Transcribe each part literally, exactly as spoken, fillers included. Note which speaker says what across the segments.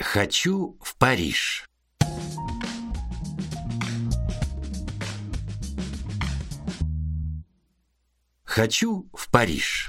Speaker 1: Хочу в Париж. Хочу в Париж.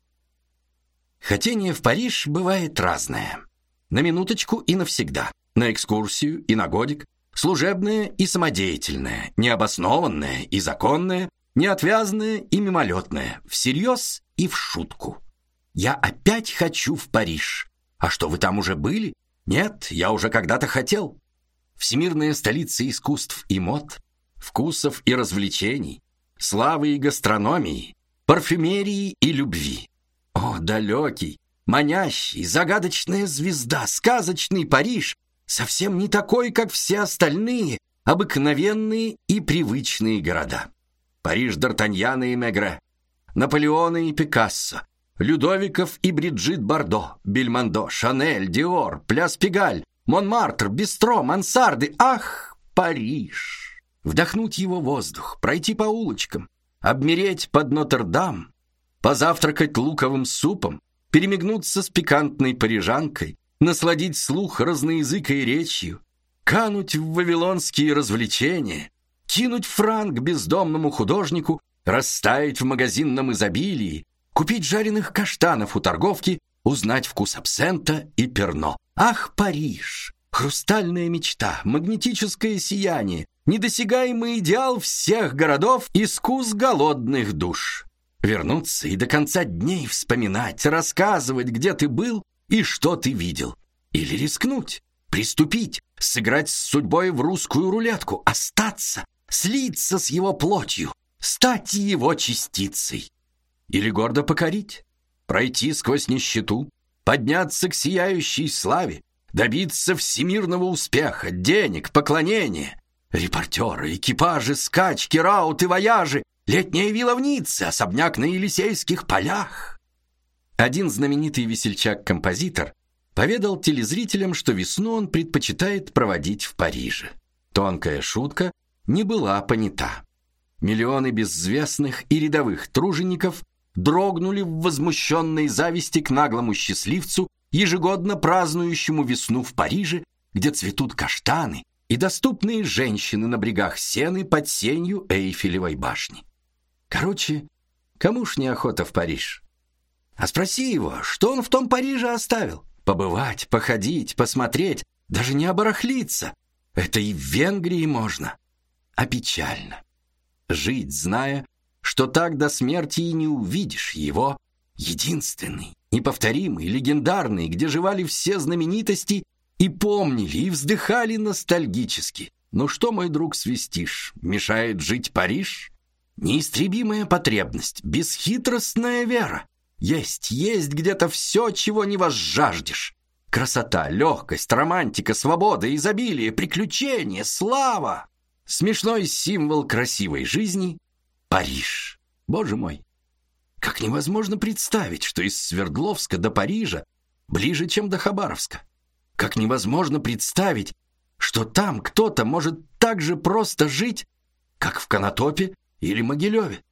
Speaker 1: Хотение в Париж бывает разное. На минуточку и навсегда, на экскурсию и на годик, служебное и самодеятельное, необоснованное и законное, неотвязное и мимолетное, всерьез и в шутку. Я опять хочу в Париж. А что, вы там уже были? Нет, я уже когда-то хотел. Всемирная столица искусств и мод, вкусов и развлечений, славы и гастрономии, парфюмерии и любви. О, далекий, манящий, загадочная звезда, сказочный Париж, совсем не такой, как все остальные, обыкновенные и привычные города. Париж Д'Артаньяна и Мегре, Наполеона и Пикассо, Людовиков и Бриджит Бардо, Бельмондо, Шанель, Диор, Пляс Пигаль, Монмартр, Бистро, мансарды. Ах, Париж! Вдохнуть его воздух, пройти по улочкам, обмереть под Нотр-Дам, позавтракать луковым супом, перемигнуться с пикантной парижанкой, насладить слух разноязыкой речью, кануть в вавилонские развлечения, кинуть франк бездомному художнику, растаять в магазинном изобилии, купить жареных каштанов у торговки, узнать вкус абсента и перно. Ах, Париж! Хрустальная мечта, магнетическое сияние, недосягаемый идеал всех городов, искус голодных душ. Вернуться и до конца дней вспоминать, рассказывать, где ты был и что ты видел. Или рискнуть, приступить, сыграть с судьбой в русскую рулетку, остаться, слиться с его плотью, стать его частицей. Или гордо покорить, пройти сквозь нищету, подняться к сияющей славе, добиться всемирного успеха, денег, поклонения. Репортеры, экипажи, скачки, рауты, вояжи, летняя вилла в Ницце, особняк на Елисейских полях. Один знаменитый весельчак-композитор поведал телезрителям, что весну он предпочитает проводить в Париже. Тонкая шутка не была понята. Миллионы безвестных и рядовых тружеников дрогнули в возмущенной зависти к наглому счастливцу, ежегодно празднующему весну в Париже, где цветут каштаны и доступные женщины на брегах Сены под сенью Эйфелевой башни. Короче, кому ж не охота в Париж? А спроси его, что он в том Париже оставил? Побывать, походить, посмотреть, даже не оборахлиться. Это и в Венгрии можно. А печально. Жить, зная, что так до смерти и не увидишь его, единственный, неповторимый, легендарный, где жевали все знаменитости и помнили, и вздыхали ностальгически. Ну что, мой друг, свистишь? Мешает жить Париж? Неистребимая потребность, бесхитростная вера. Есть, есть где-то все, чего не возжаждешь. Красота, легкость, романтика, свобода, изобилие, приключения, слава. Смешной символ красивой жизни — Париж. Боже мой, как невозможно представить, что из Свердловска до Парижа ближе, чем до Хабаровска. Как невозможно представить, что там кто-то может так же просто жить, как в Конотопе или Могилеве.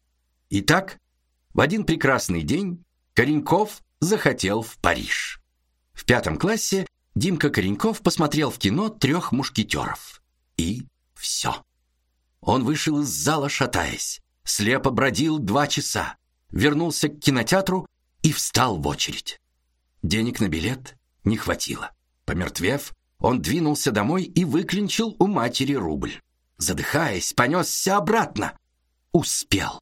Speaker 1: Итак, в один прекрасный день Кореньков захотел в Париж. В пятом классе Димка Кореньков посмотрел в кино «Трех мушкетеров». И все. Он вышел из зала, шатаясь, слепо бродил два часа, вернулся к кинотеатру и встал в очередь. Денег на билет не хватило. Помертвев, он двинулся домой и выклинчил у матери рубль. Задыхаясь, понесся обратно. Успел.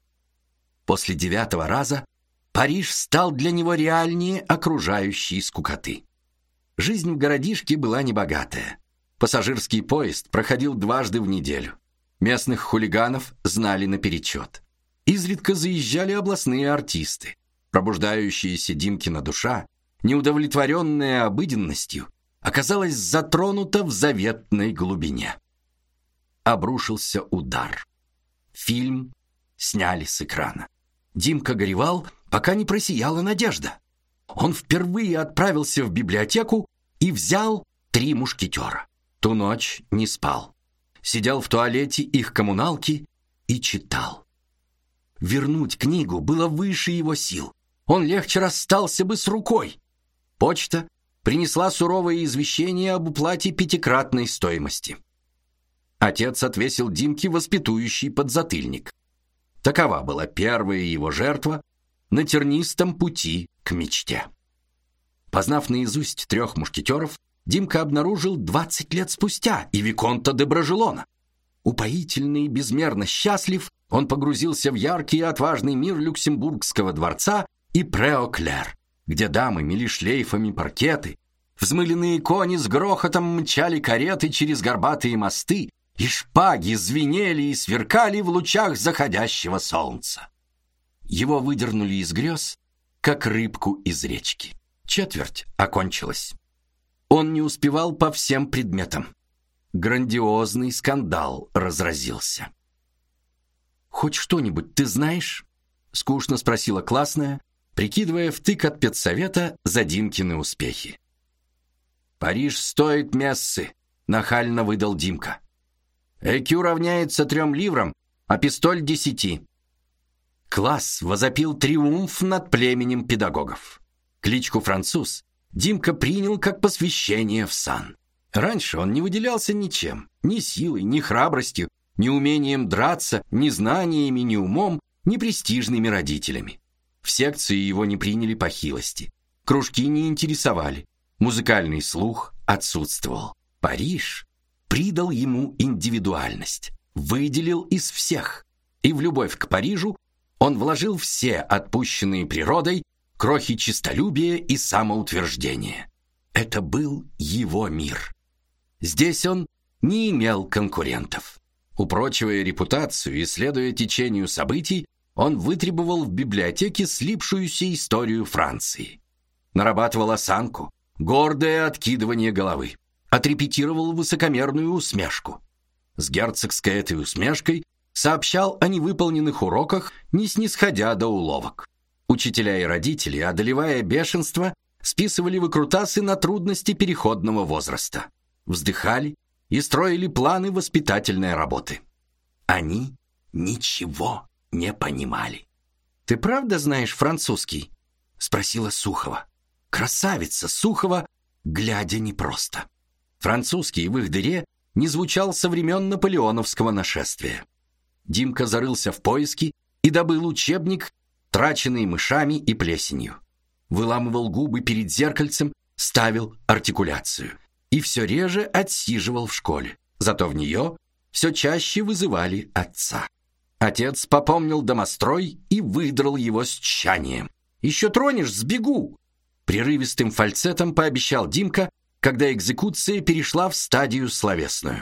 Speaker 1: После девятого раза Париж стал для него реальнее окружающей скукоты. Жизнь в городишке была небогатая. Пассажирский поезд проходил дважды в неделю. Местных хулиганов знали наперечет. Изредка заезжали областные артисты. Пробуждающаяся Димкина душа, неудовлетворенная обыденностью, оказалась затронута в заветной глубине. Обрушился удар. Фильм сняли с экрана. Димка горевал, пока не просияла надежда. Он впервые отправился в библиотеку и взял «Три мушкетера». Ту ночь не спал. Сидел в туалете их коммуналки и читал. Вернуть книгу было выше его сил. Он легче расстался бы с рукой. Почта принесла суровое извещение об уплате пятикратной стоимости. Отец отвесил Димке воспитующий подзатыльник. Такова была первая его жертва на тернистом пути к мечте. Познав наизусть трех мушкетеров, Димка обнаружил двадцать лет спустя и виконта де Брожелона. Упоительный и безмерно счастлив, он погрузился в яркий и отважный мир Люксембургского дворца и Прео-Клер, где дамы мели шлейфами паркеты, взмыленные кони с грохотом мчали кареты через горбатые мосты, и шпаги звенели и сверкали в лучах заходящего солнца. Его выдернули из грез, как рыбку из речки. Четверть окончилась. Он не успевал по всем предметам. Грандиозный скандал разразился. «Хоть что-нибудь ты знаешь?» — скучно спросила классная, прикидывая втык от педсовета за Димкины успехи. «Париж стоит мессы», — нахально выдал Димка. «Экю равняется трем ливрам, а пистоль десяти». Класс возопил триумф над племенем педагогов. Кличку «Француз» Димка принял как посвящение в сан. Раньше он не выделялся ничем, ни силой, ни храбростью, ни умением драться, ни знаниями, ни умом, ни престижными родителями. В секции его не приняли по хилости. Кружки не интересовали. Музыкальный слух отсутствовал. Париж придал ему индивидуальность, выделил из всех. И в любовь к Парижу он вложил все отпущенные природой крохи честолюбия и самоутверждения. Это был его мир. Здесь он не имел конкурентов. Упрочивая репутацию и следуя течению событий, он вытребовал в библиотеке слипшуюся историю Франции. Нарабатывал осанку, гордое откидывание головы. Отрепетировал высокомерную усмешку. С герцогской этой усмешкой сообщал о невыполненных уроках, не снисходя до уловок. Учителя и родители, одолевая бешенство, списывали выкрутасы на трудности переходного возраста. Вздыхали и строили планы воспитательной работы. Они ничего не понимали. «Ты правда знаешь французский?» — спросила Сухова. Красавица Сухова, глядя непросто. Французский в их дыре не звучал со времен наполеоновского нашествия. Димка зарылся в поиски и добыл учебник, траченный мышами и плесенью. Выламывал губы перед зеркальцем, ставил артикуляцию. И все реже отсиживал в школе. Зато в нее все чаще вызывали отца. Отец попомнил домострой и выдрал его с тщанием. «Еще тронешь, сбегу!» Прерывистым фальцетом пообещал Димка, когда экзекуция перешла в стадию словесную.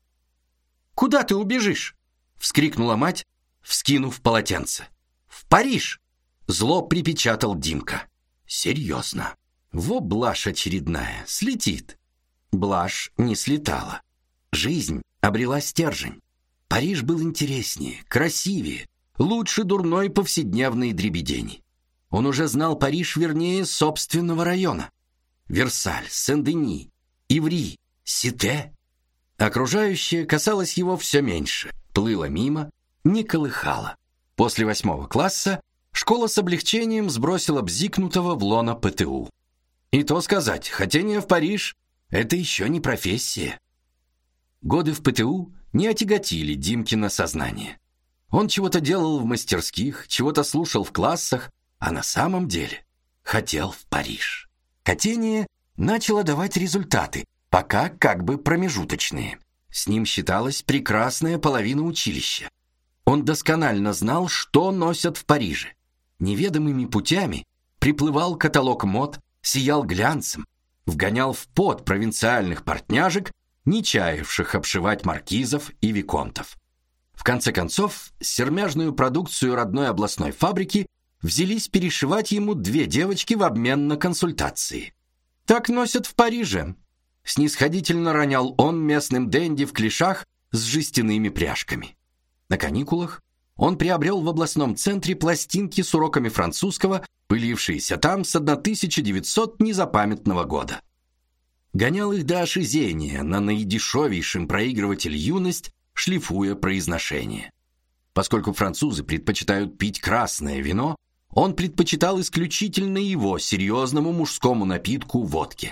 Speaker 1: «Куда ты убежишь?» — вскрикнула мать, вскинув полотенце. «В Париж!» — зло припечатал Димка. «Серьезно. Во блажь очередная, слетит». Блажь не слетала. Жизнь обрела стержень. Париж был интереснее, красивее, лучше дурной повседневной дребедени. Он уже знал Париж вернее собственного района. Версаль, Сен-Дени, Иври, Сите. Окружающее касалось его все меньше, плыло мимо, не колыхало. После восьмого класса школа с облегчением сбросила бзикнутого в лоно ПТУ. И то сказать, хотение в Париж — это еще не профессия. Годы в ПТУ не отяготили Димкино сознание. Он чего-то делал в мастерских, чего-то слушал в классах, а на самом деле хотел в Париж. Хотение начало давать результаты, пока как бы промежуточные. С ним считалась прекрасная половина училища. Он досконально знал, что носят в Париже. Неведомыми путями приплывал каталог мод, сиял глянцем, вгонял в пот провинциальных портняжек, не чаявших обшивать маркизов и виконтов. В конце концов, сермяжную продукцию родной областной фабрики взялись перешивать ему две девочки в обмен на консультации. «Так носят в Париже», — снисходительно ронял он местным денди в клешах с жестяными пряжками. На каникулах он приобрел в областном центре пластинки с уроками французского, пылившиеся там с тысяча девятьсот незапамятного года. Гонял их до ошизения на наидешевейшем проигрыватель «Юность», шлифуя произношение. Поскольку французы предпочитают пить красное вино, он предпочитал исключительно его серьезному мужскому напитку водке.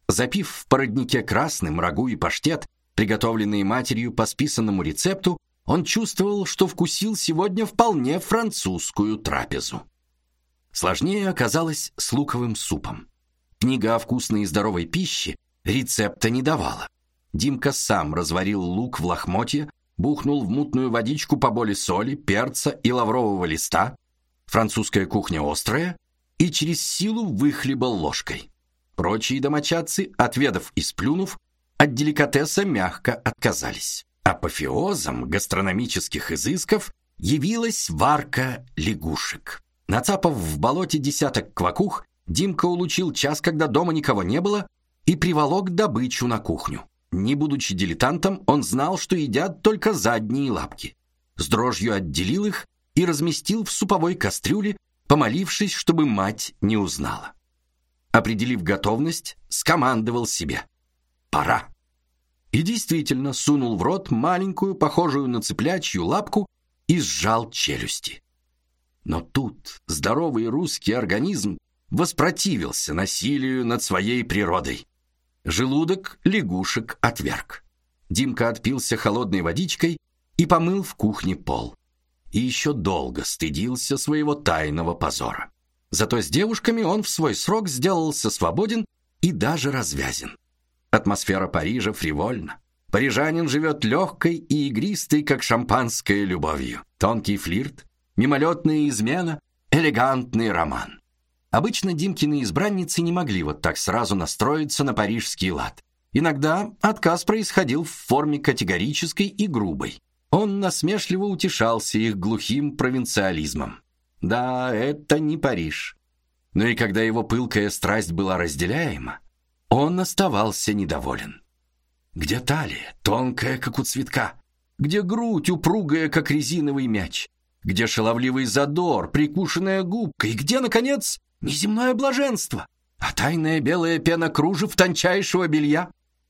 Speaker 1: Запив в породнике красным рагу и паштет, приготовленные матерью по списанному рецепту, он чувствовал, что вкусил сегодня вполне французскую трапезу. Сложнее оказалось с луковым супом. Книга о вкусной и здоровой пище рецепта не давала. Димка сам разварил лук в лохмотье, бухнул в мутную водичку поболе соли, перца и лаврового листа. Французская кухня острая, и через силу выхлебал ложкой. Прочие домочадцы, отведав и сплюнув, от деликатеса мягко отказались. Апофеозом гастрономических изысков явилась варка лягушек. Нацапав в болоте десяток квакух, Димка улучил час, когда дома никого не было, и приволок добычу на кухню. Не будучи дилетантом, он знал, что едят только задние лапки. С дрожью отделил их и разместил в суповой кастрюле, помолившись, чтобы мать не узнала. Определив готовность, скомандовал себе: «Пора!» И действительно сунул в рот маленькую, похожую на цыплячью лапку, и сжал челюсти. Но тут здоровый русский организм воспротивился насилию над своей природой. Желудок лягушек отверг. Димка отпился холодной водичкой и помыл в кухне пол. И еще долго стыдился своего тайного позора. Зато с девушками он в свой срок сделался свободен и даже развязен. Атмосфера Парижа фривольна. Парижанин живет легкой и игристой, как шампанское, любовью. Тонкий флирт, мимолетная измена, элегантный роман. Обычно Димкины избранницы не могли вот так сразу настроиться на парижский лад. Иногда отказ происходил в форме категорической и грубой. Он насмешливо утешался их глухим провинциализмом. Да, это не Париж. Но и когда его пылкая страсть была разделяема, он оставался недоволен. Где талия, тонкая, как у цветка? Где грудь, упругая, как резиновый мяч? Где шаловливый задор, прикушенная губка? И где, наконец, неземное блаженство, а тайная белая пена кружев тончайшего белья?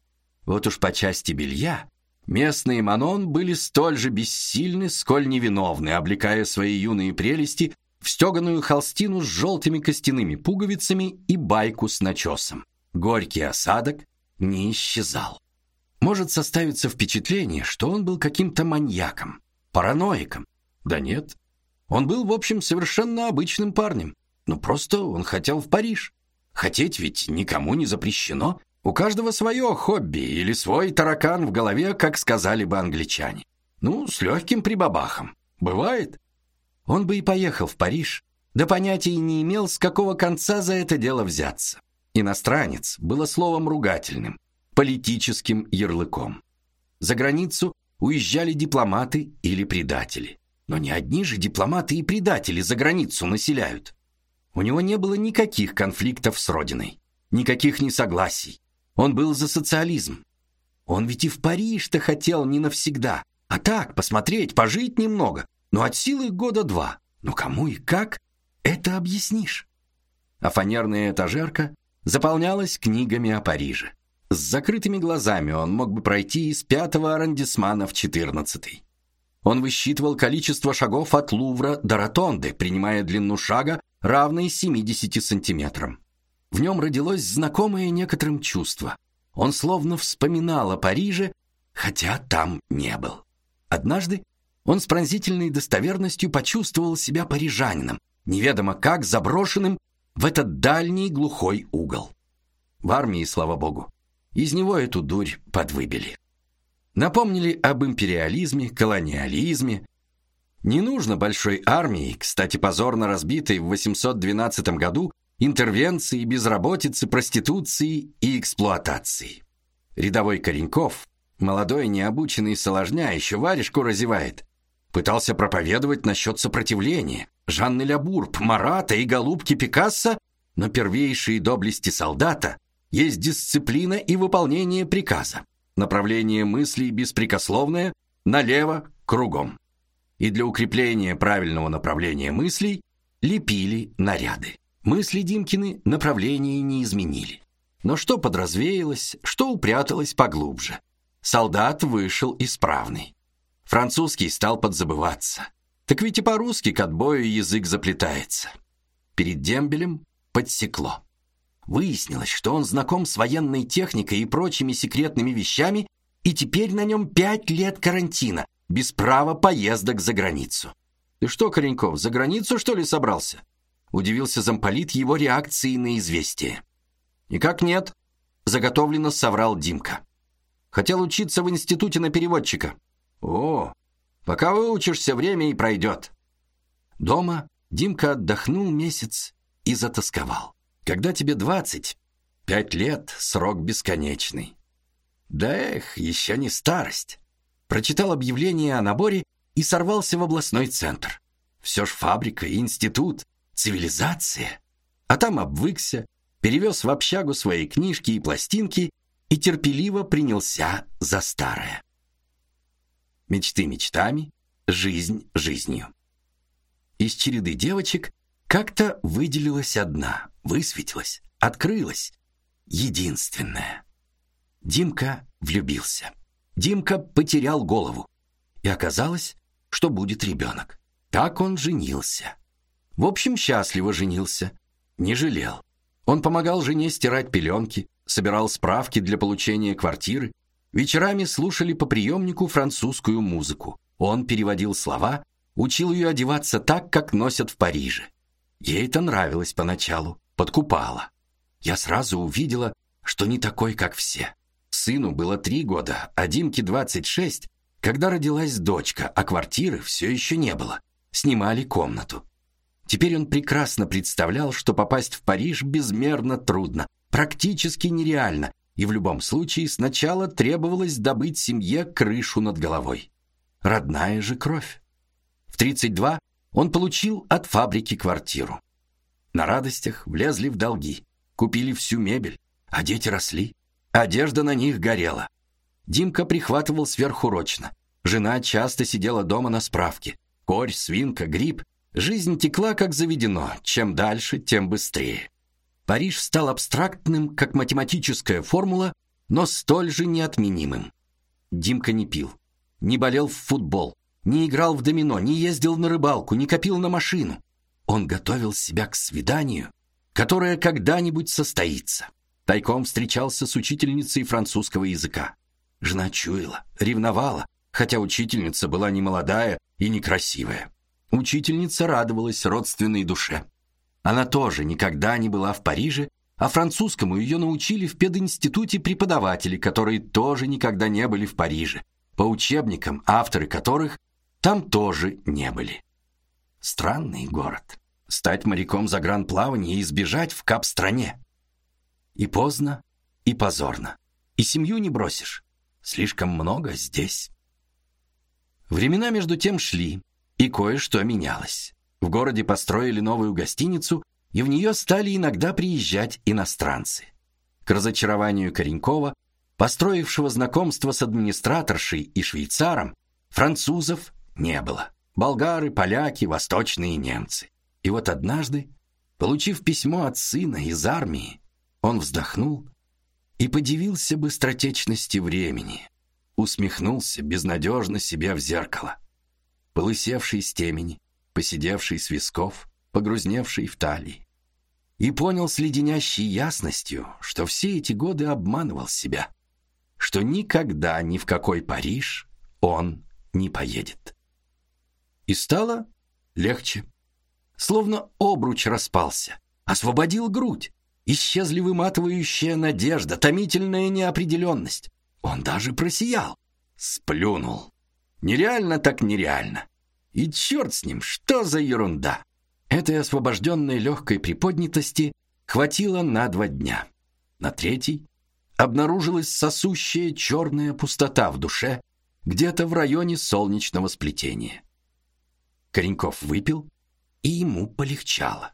Speaker 1: Вот уж по части белья местные Манон были столь же бессильны, сколь невиновны, облекая свои юные прелести в стеганую холстину с желтыми костяными пуговицами и байку с начесом. Горький осадок не исчезал. Может составиться впечатление, что он был каким-то маньяком, параноиком. Да нет, он был, в общем, совершенно обычным парнем. Ну, просто он хотел в Париж. Хотеть ведь никому не запрещено. У каждого свое хобби или свой таракан в голове, как сказали бы англичане. Ну, с легким прибабахом. Бывает. Он бы и поехал в Париж, да понятия не имел, с какого конца за это дело взяться. Иностранец было словом ругательным, политическим ярлыком. За границу уезжали дипломаты или предатели. Но не одни же дипломаты и предатели за границу населяют. У него не было никаких конфликтов с родиной, никаких несогласий. Он был за социализм. Он ведь и в Париж-то хотел не навсегда, а так, посмотреть, пожить немного, но от силы года два. Но кому и как, это объяснишь. А фанерная этажерка заполнялась книгами о Париже. С закрытыми глазами он мог бы пройти из пятого аррondissement в четырнадцатый. Он высчитывал количество шагов от Лувра до Ротонды, принимая длину шага, равной семидесяти сантиметрам. В нем родилось знакомое некоторым чувство. Он словно вспоминал о Париже, хотя там не был. Однажды он с пронзительной достоверностью почувствовал себя парижанином, неведомо как заброшенным в этот дальний глухой угол. В армии, слава богу, из него эту дурь подвыбили. Напомнили об империализме, колониализме. Не нужно большой армии, кстати, позорно разбитой в восемьсот двенадцатом году, интервенции, безработицы, проституции и эксплуатации. Рядовой Кореньков, молодой необученный соложня, еще варежку разевает, пытался проповедовать насчет сопротивления. Жанны Лябурб, Марата и голубки Пикассо, но первейшие доблести солдата есть дисциплина и выполнение приказа. Направление мыслей беспрекословное, налево, кругом. И для укрепления правильного направления мыслей лепили наряды. Мысли Димкины направление не изменили. Но что подразвеялось, что упряталось поглубже. Солдат вышел исправный. Французский стал подзабываться. Так ведь и по-русски к отбою язык заплетается. Перед дембелем подсекло. Выяснилось, что он знаком с военной техникой и прочими секретными вещами, и теперь на нем пять лет карантина, без права поездок за границу. «Ты что, Кореньков, за границу, что ли, собрался?» Удивился замполит его реакции на известие. «Никак нет», — заготовленно соврал Димка. «Хотел учиться в институте на переводчика». «О, пока выучишься, время и пройдет». Дома Димка отдохнул месяц и затасковал. Когда тебе двадцать, пять лет — срок бесконечный. Да эх, еще не старость. Прочитал объявление о наборе и сорвался в областной центр. Все ж фабрика, институт, цивилизация. А там обвыкся, перевез в общагу свои книжки и пластинки и терпеливо принялся за старое. Мечты мечтами, жизнь жизнью. Из череды девочек как-то выделилась одна, высветилась, открылась, единственная. Димка влюбился. Димка потерял голову. И оказалось, что будет ребенок. Так он женился. В общем, счастливо женился. Не жалел. Он помогал жене стирать пеленки, собирал справки для получения квартиры. Вечерами слушали по приемнику французскую музыку. Он переводил слова, учил ее одеваться так, как носят в Париже. Ей это нравилось поначалу, подкупало. Я сразу увидела, что не такой, как все. Сыну было три года, а Димке двадцать шесть, когда родилась дочка, а квартиры все еще не было. Снимали комнату. Теперь он прекрасно представлял, что попасть в Париж безмерно трудно, практически нереально, и в любом случае сначала требовалось добыть семье крышу над головой. Родная же кровь. В тридцать два он получил от фабрики квартиру. На радостях влезли в долги, купили всю мебель, а дети росли. Одежда на них горела. Димка прихватывал сверхурочно. Жена часто сидела дома на справке. Корь, свинка, грипп. Жизнь текла как заведено. Чем дальше, тем быстрее. Париж стал абстрактным, как математическая формула, но столь же неотменимым. Димка не пил, не болел в футбол, не играл в домино, не ездил на рыбалку, не копил на машину. Он готовил себя к свиданию, которое когда-нибудь состоится. Тайком встречался с учительницей французского языка. Жена чуяла, ревновала, хотя учительница была не молодая и некрасивая. Учительница радовалась родственной душе. Она тоже никогда не была в Париже, а французскому ее научили в пединституте преподаватели, которые тоже никогда не были в Париже, по учебникам, авторы которых там тоже не были. Странный город. Стать моряком загранплавания и сбежать в Кап-стране. И поздно, и позорно. И семью не бросишь. Слишком много здесь. Времена между тем шли, и кое-что менялось. В городе построили новую гостиницу, и в нее стали иногда приезжать иностранцы. К разочарованию Коренькова, построившего знакомство с администраторшей и швейцаром, французов не было. Болгары, поляки, восточные немцы. И вот однажды, получив письмо от сына из армии, он вздохнул и подивился быстротечности времени, усмехнулся безнадежно себе в зеркало. Полысевший с темени, поседевший с висков, погрузневший в талии. И понял с леденящей ясностью, что все эти годы обманывал себя, что никогда ни в какой Париж он не поедет. И стало легче. Словно обруч распался, освободил грудь, исчезли выматывающая надежда, томительная неопределенность. Он даже просиял, сплюнул. Нереально так нереально. И черт с ним, что за ерунда. Этой освобожденной легкой приподнятости хватило на два дня. На третий обнаружилась сосущая черная пустота в душе, где-то в районе солнечного сплетения. Кореньков выпил, и ему полегчало.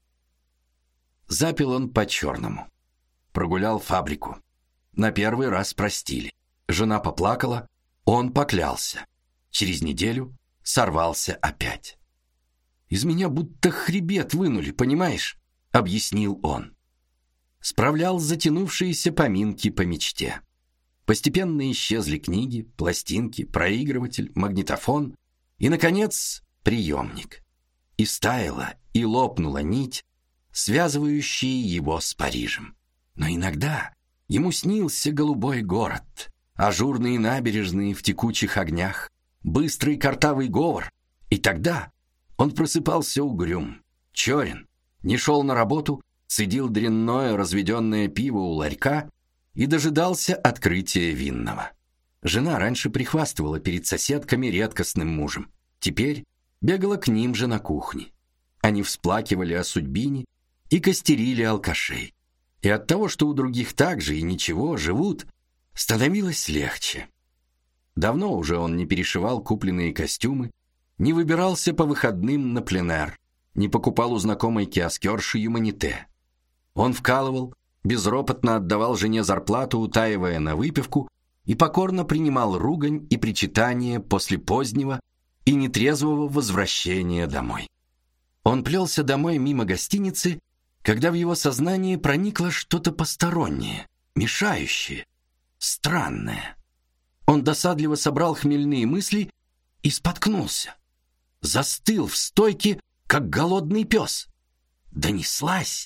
Speaker 1: Запил он по-черному. Прогулял фабрику. На первый раз простили. Жена поплакала, он поклялся. Через неделю сорвался опять. «Из меня будто хребет вынули, понимаешь?» — объяснил он. Справлял затянувшиеся поминки по мечте. Постепенно исчезли книги, пластинки, проигрыватель, магнитофон и, наконец, приемник. И стаяла, и лопнула нить, связывающие его с Парижем. Но иногда ему снился голубой город, ажурные набережные в текучих огнях, быстрый картавый говор, и тогда он просыпался угрюм, черен, не шел на работу, цедил дрянное разведенное пиво у ларька и дожидался открытия винного. Жена раньше прихвастывала перед соседками редкостным мужем, теперь бегала к ним же на кухне. Они всплакивали о судьбине и костерили алкашей. И от того, что у других так же и ничего живут, становилось легче. Давно уже он не перешивал купленные костюмы, не выбирался по выходным на пленэр, не покупал у знакомой киоскерши юманите. Он вкалывал, безропотно отдавал жене зарплату, утаивая на выпивку, и покорно принимал ругань и причитания после позднего и нетрезвого возвращения домой. Он плелся домой мимо гостиницы, когда в его сознание проникло что-то постороннее, мешающее, странное. Он досадливо собрал хмельные мысли и споткнулся. Застыл в стойке, как голодный пес. Донеслась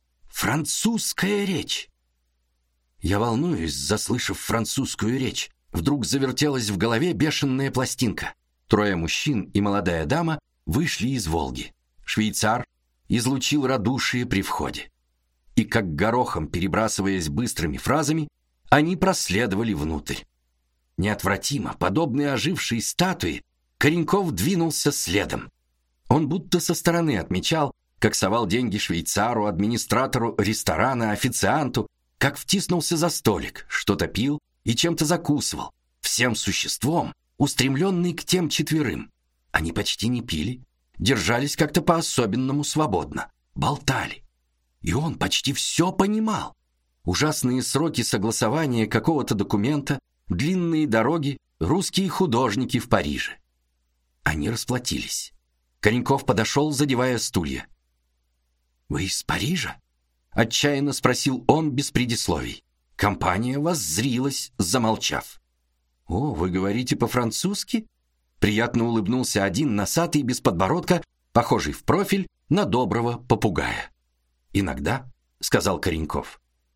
Speaker 1: французская речь. Я волнуюсь, заслышав французскую речь. Вдруг завертелась в голове бешеная пластинка. Трое мужчин и молодая дама вышли из Волги. Швейцар излучил радушие при входе. И как горохом перебрасываясь быстрыми фразами, они проследовали внутрь. Неотвратимо, подобный ожившей статуе, Кореньков двинулся следом. Он будто со стороны отмечал, как совал деньги швейцару, администратору ресторана, официанту, как втиснулся за столик, что-то пил и чем-то закусывал, всем существом, устремленный к тем четверым. Они почти не пили, держались как-то по-особенному свободно, болтали. И он почти все понимал. Ужасные сроки согласования какого-то документа, длинные дороги, русские художники в Париже. Они расплатились. Кореньков подошел, задевая стулья. «Вы из Парижа?» — отчаянно спросил он без предисловий. Компания воззрилась, замолчав. «О, вы говорите по-французски?» Приятно улыбнулся один носатый без подбородка, похожий в профиль на доброго попугая. «Иногда», — сказал Кореньков.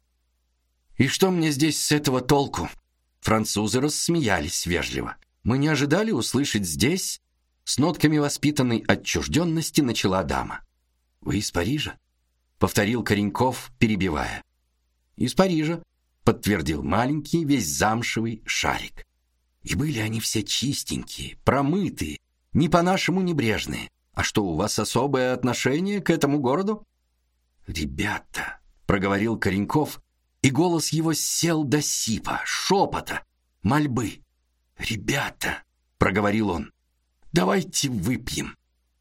Speaker 1: «И что мне здесь с этого толку?» Французы рассмеялись вежливо. «Мы не ожидали услышать здесь...» С нотками воспитанной отчужденности начала дама. «Вы из Парижа?» — повторил Кореньков, перебивая. «Из Парижа», — подтвердил маленький, весь замшевый шарик. И были они все чистенькие, промытые, не по-нашему небрежные. А что, у вас особое отношение к этому городу? «Ребята», — проговорил Кореньков, и голос его сел до сипа, шепота, мольбы. «Ребята», — проговорил он, — «давайте выпьем.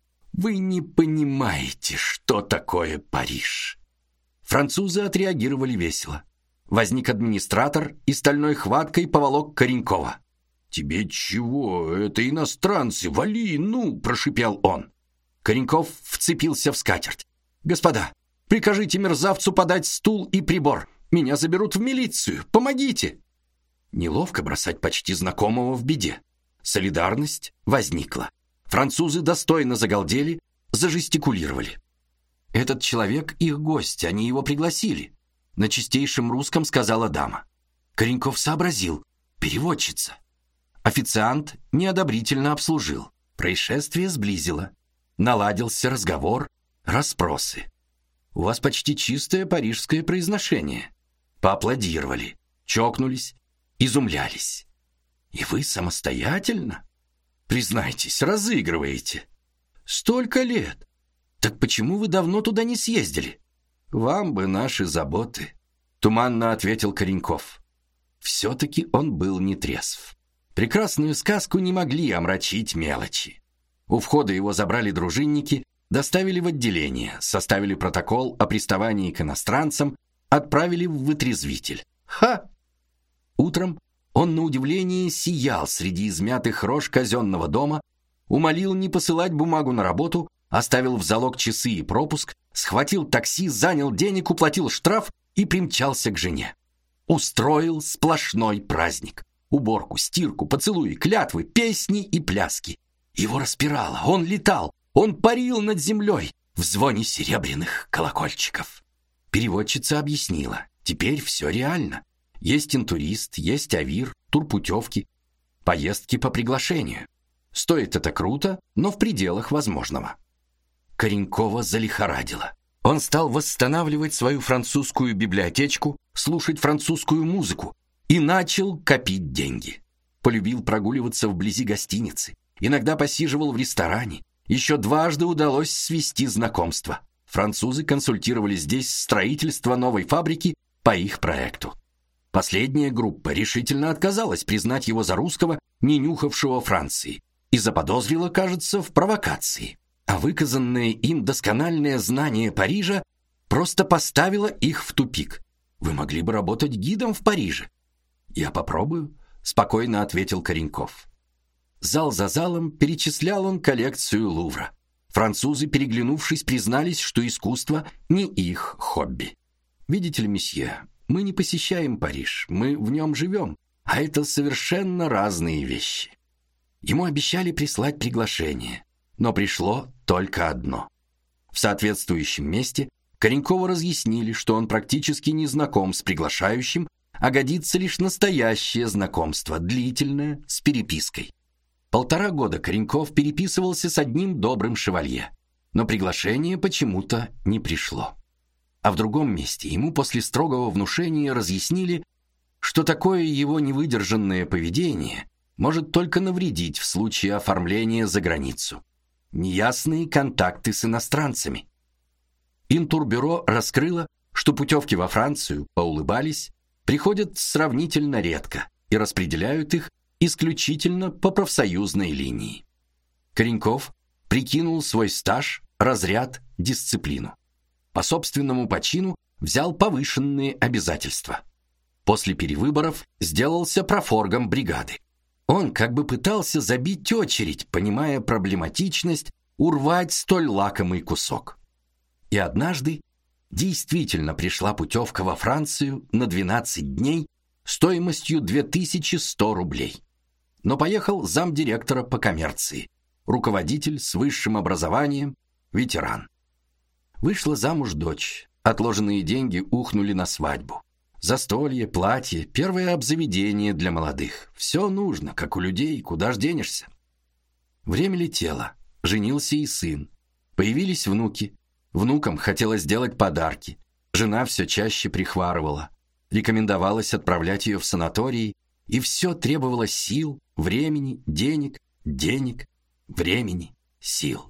Speaker 1: Вы не понимаете, что такое Париж». Французы отреагировали весело. Возник администратор и стальной хваткой поволок Коренькова. «Тебе чего? Это иностранцы, вали, ну!» – прошипел он. Кореньков вцепился в скатерть. «Господа, прикажите мерзавцу подать стул и прибор. Меня заберут в милицию. Помогите!» Неловко бросать почти знакомого в беде. Солидарность возникла. Французы достойно загалдели, зажестикулировали. «Этот человек их гость, они его пригласили», — на чистейшем русском сказала дама. Кореньков сообразил. Переводчица. Официант неодобрительно обслужил. Происшествие сблизило. Наладился разговор, расспросы. «У вас почти чистое парижское произношение». Поаплодировали, чокнулись, изумлялись. «И вы самостоятельно? Признайтесь, разыгрываете. Столько лет. Так почему вы давно туда не съездили?» «Вам бы наши заботы», — туманно ответил Кореньков. Все-таки он был нетрезв. Прекрасную сказку не могли омрачить мелочи. У входа его забрали дружинники, доставили в отделение, составили протокол о приставании к иностранцам, отправили в вытрезвитель. Ха! Утром он на удивление сиял среди измятых рож казенного дома, умолил не посылать бумагу на работу, оставил в залог часы и пропуск, схватил такси, занял денег, уплатил штраф и примчался к жене. Устроил сплошной праздник. Уборку, стирку, поцелуи, клятвы, песни и пляски. Его распирало, он летал, он парил над землей, в звоне серебряных колокольчиков. Переводчица объяснила: теперь все реально. Есть интурист, есть авир, турпутевки, поездки по приглашению. Стоит это круто, но в пределах возможного. Коренькова залихорадило. Он стал восстанавливать свою французскую библиотечку, слушать французскую музыку и начал копить деньги. Полюбил прогуливаться вблизи гостиницы, иногда посиживал в ресторане. Еще дважды удалось свести знакомства. Французы консультировали здесь строительство новой фабрики по их проекту. Последняя группа решительно отказалась признать его за русского, не нюхавшего Франции, и заподозрила, кажется, в провокации. А выказанное им доскональное знание Парижа просто поставило их в тупик. Вы могли бы работать гидом в Париже. Я попробую, спокойно ответил Кореньков. Зал за залом перечислял он коллекцию Лувра. Французы, переглянувшись, признались, что искусство не их хобби. Видите ли, месье, мы не посещаем Париж, мы в нем живем, а это совершенно разные вещи. Ему обещали прислать приглашение, но пришло только одно. В соответствующем месте Коренькову разъяснили, что он практически не знаком с приглашающим, а годится лишь настоящее знакомство, длительное, с перепиской. Полтора года Кореньков переписывался с одним добрым шевалье, но приглашение почему-то не пришло. А в другом месте ему после строгого внушения разъяснили, что такое его невыдержанное поведение может только навредить в случае оформления за границу. Неясные контакты с иностранцами. Интурбюро раскрыло, что путевки во Францию, поулыбались, приходят сравнительно редко и распределяют их исключительно по профсоюзной линии. Кореньков прикинул свой стаж, разряд, дисциплину. По собственному почину взял повышенные обязательства. После перевыборов сделался профоргом бригады. Он как бы пытался забить очередь, понимая проблематичность, урвать столь лакомый кусок. И однажды действительно пришла путевка во Францию на двенадцать дней стоимостью две тысячи сто рублей. Но поехал замдиректора по коммерции, руководитель с высшим образованием, ветеран. Вышла замуж дочь, отложенные деньги ухнули на свадьбу. Застолье, платье, первое обзаведение для молодых. Все нужно, как у людей, куда ж денешься. Время летело, женился и сын. Появились внуки. Внукам хотелось сделать подарки. Жена все чаще прихварывала. Рекомендовалось отправлять ее в санатории, и все требовало сил, времени, денег, денег, времени, сил.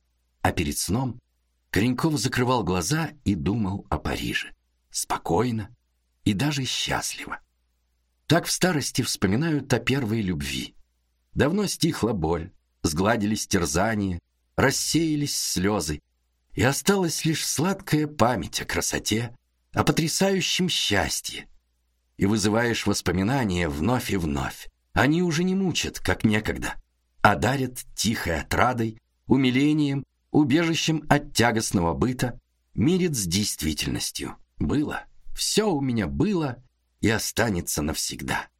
Speaker 1: А перед сном Кореньков закрывал глаза и думал о Париже. Спокойно и даже счастливо. Так в старости вспоминают о первой любви. Давно стихла боль, сгладились терзания, рассеялись слезы, и осталась лишь сладкая память о красоте, о потрясающем счастье. И вызываешь воспоминания вновь и вновь. Они уже не мучат, как некогда, а дарят тихой отрадой, умилением, убежищем от тягостного быта, мирят с действительностью. Было, все у меня было и останется навсегда.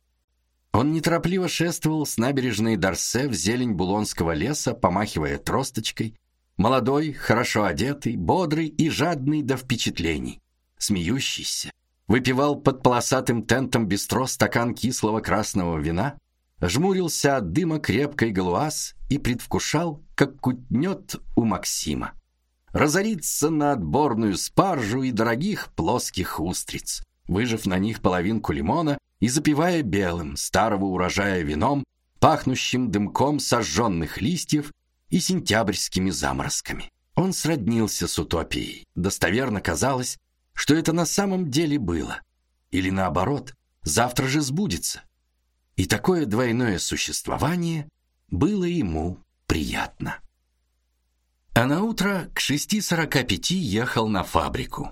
Speaker 1: Он неторопливо шествовал с набережной Дарсе в зелень Булонского леса, помахивая тросточкой, молодой, хорошо одетый, бодрый и жадный до впечатлений, смеющийся, выпивал под полосатым тентом бистро стакан кислого красного вина, жмурился от дыма крепкой галуаз и предвкушал, как кутнет у Максима. Разориться на отборную спаржу и дорогих плоских устриц, выжав на них половинку лимона и запивая белым, старого урожая вином, пахнущим дымком сожженных листьев и сентябрьскими заморозками. Он сроднился с утопией. Достоверно казалось, что это на самом деле было. Или наоборот, завтра же сбудется. И такое двойное существование было ему приятно. А на утро к шести сорока пяти ехал на фабрику.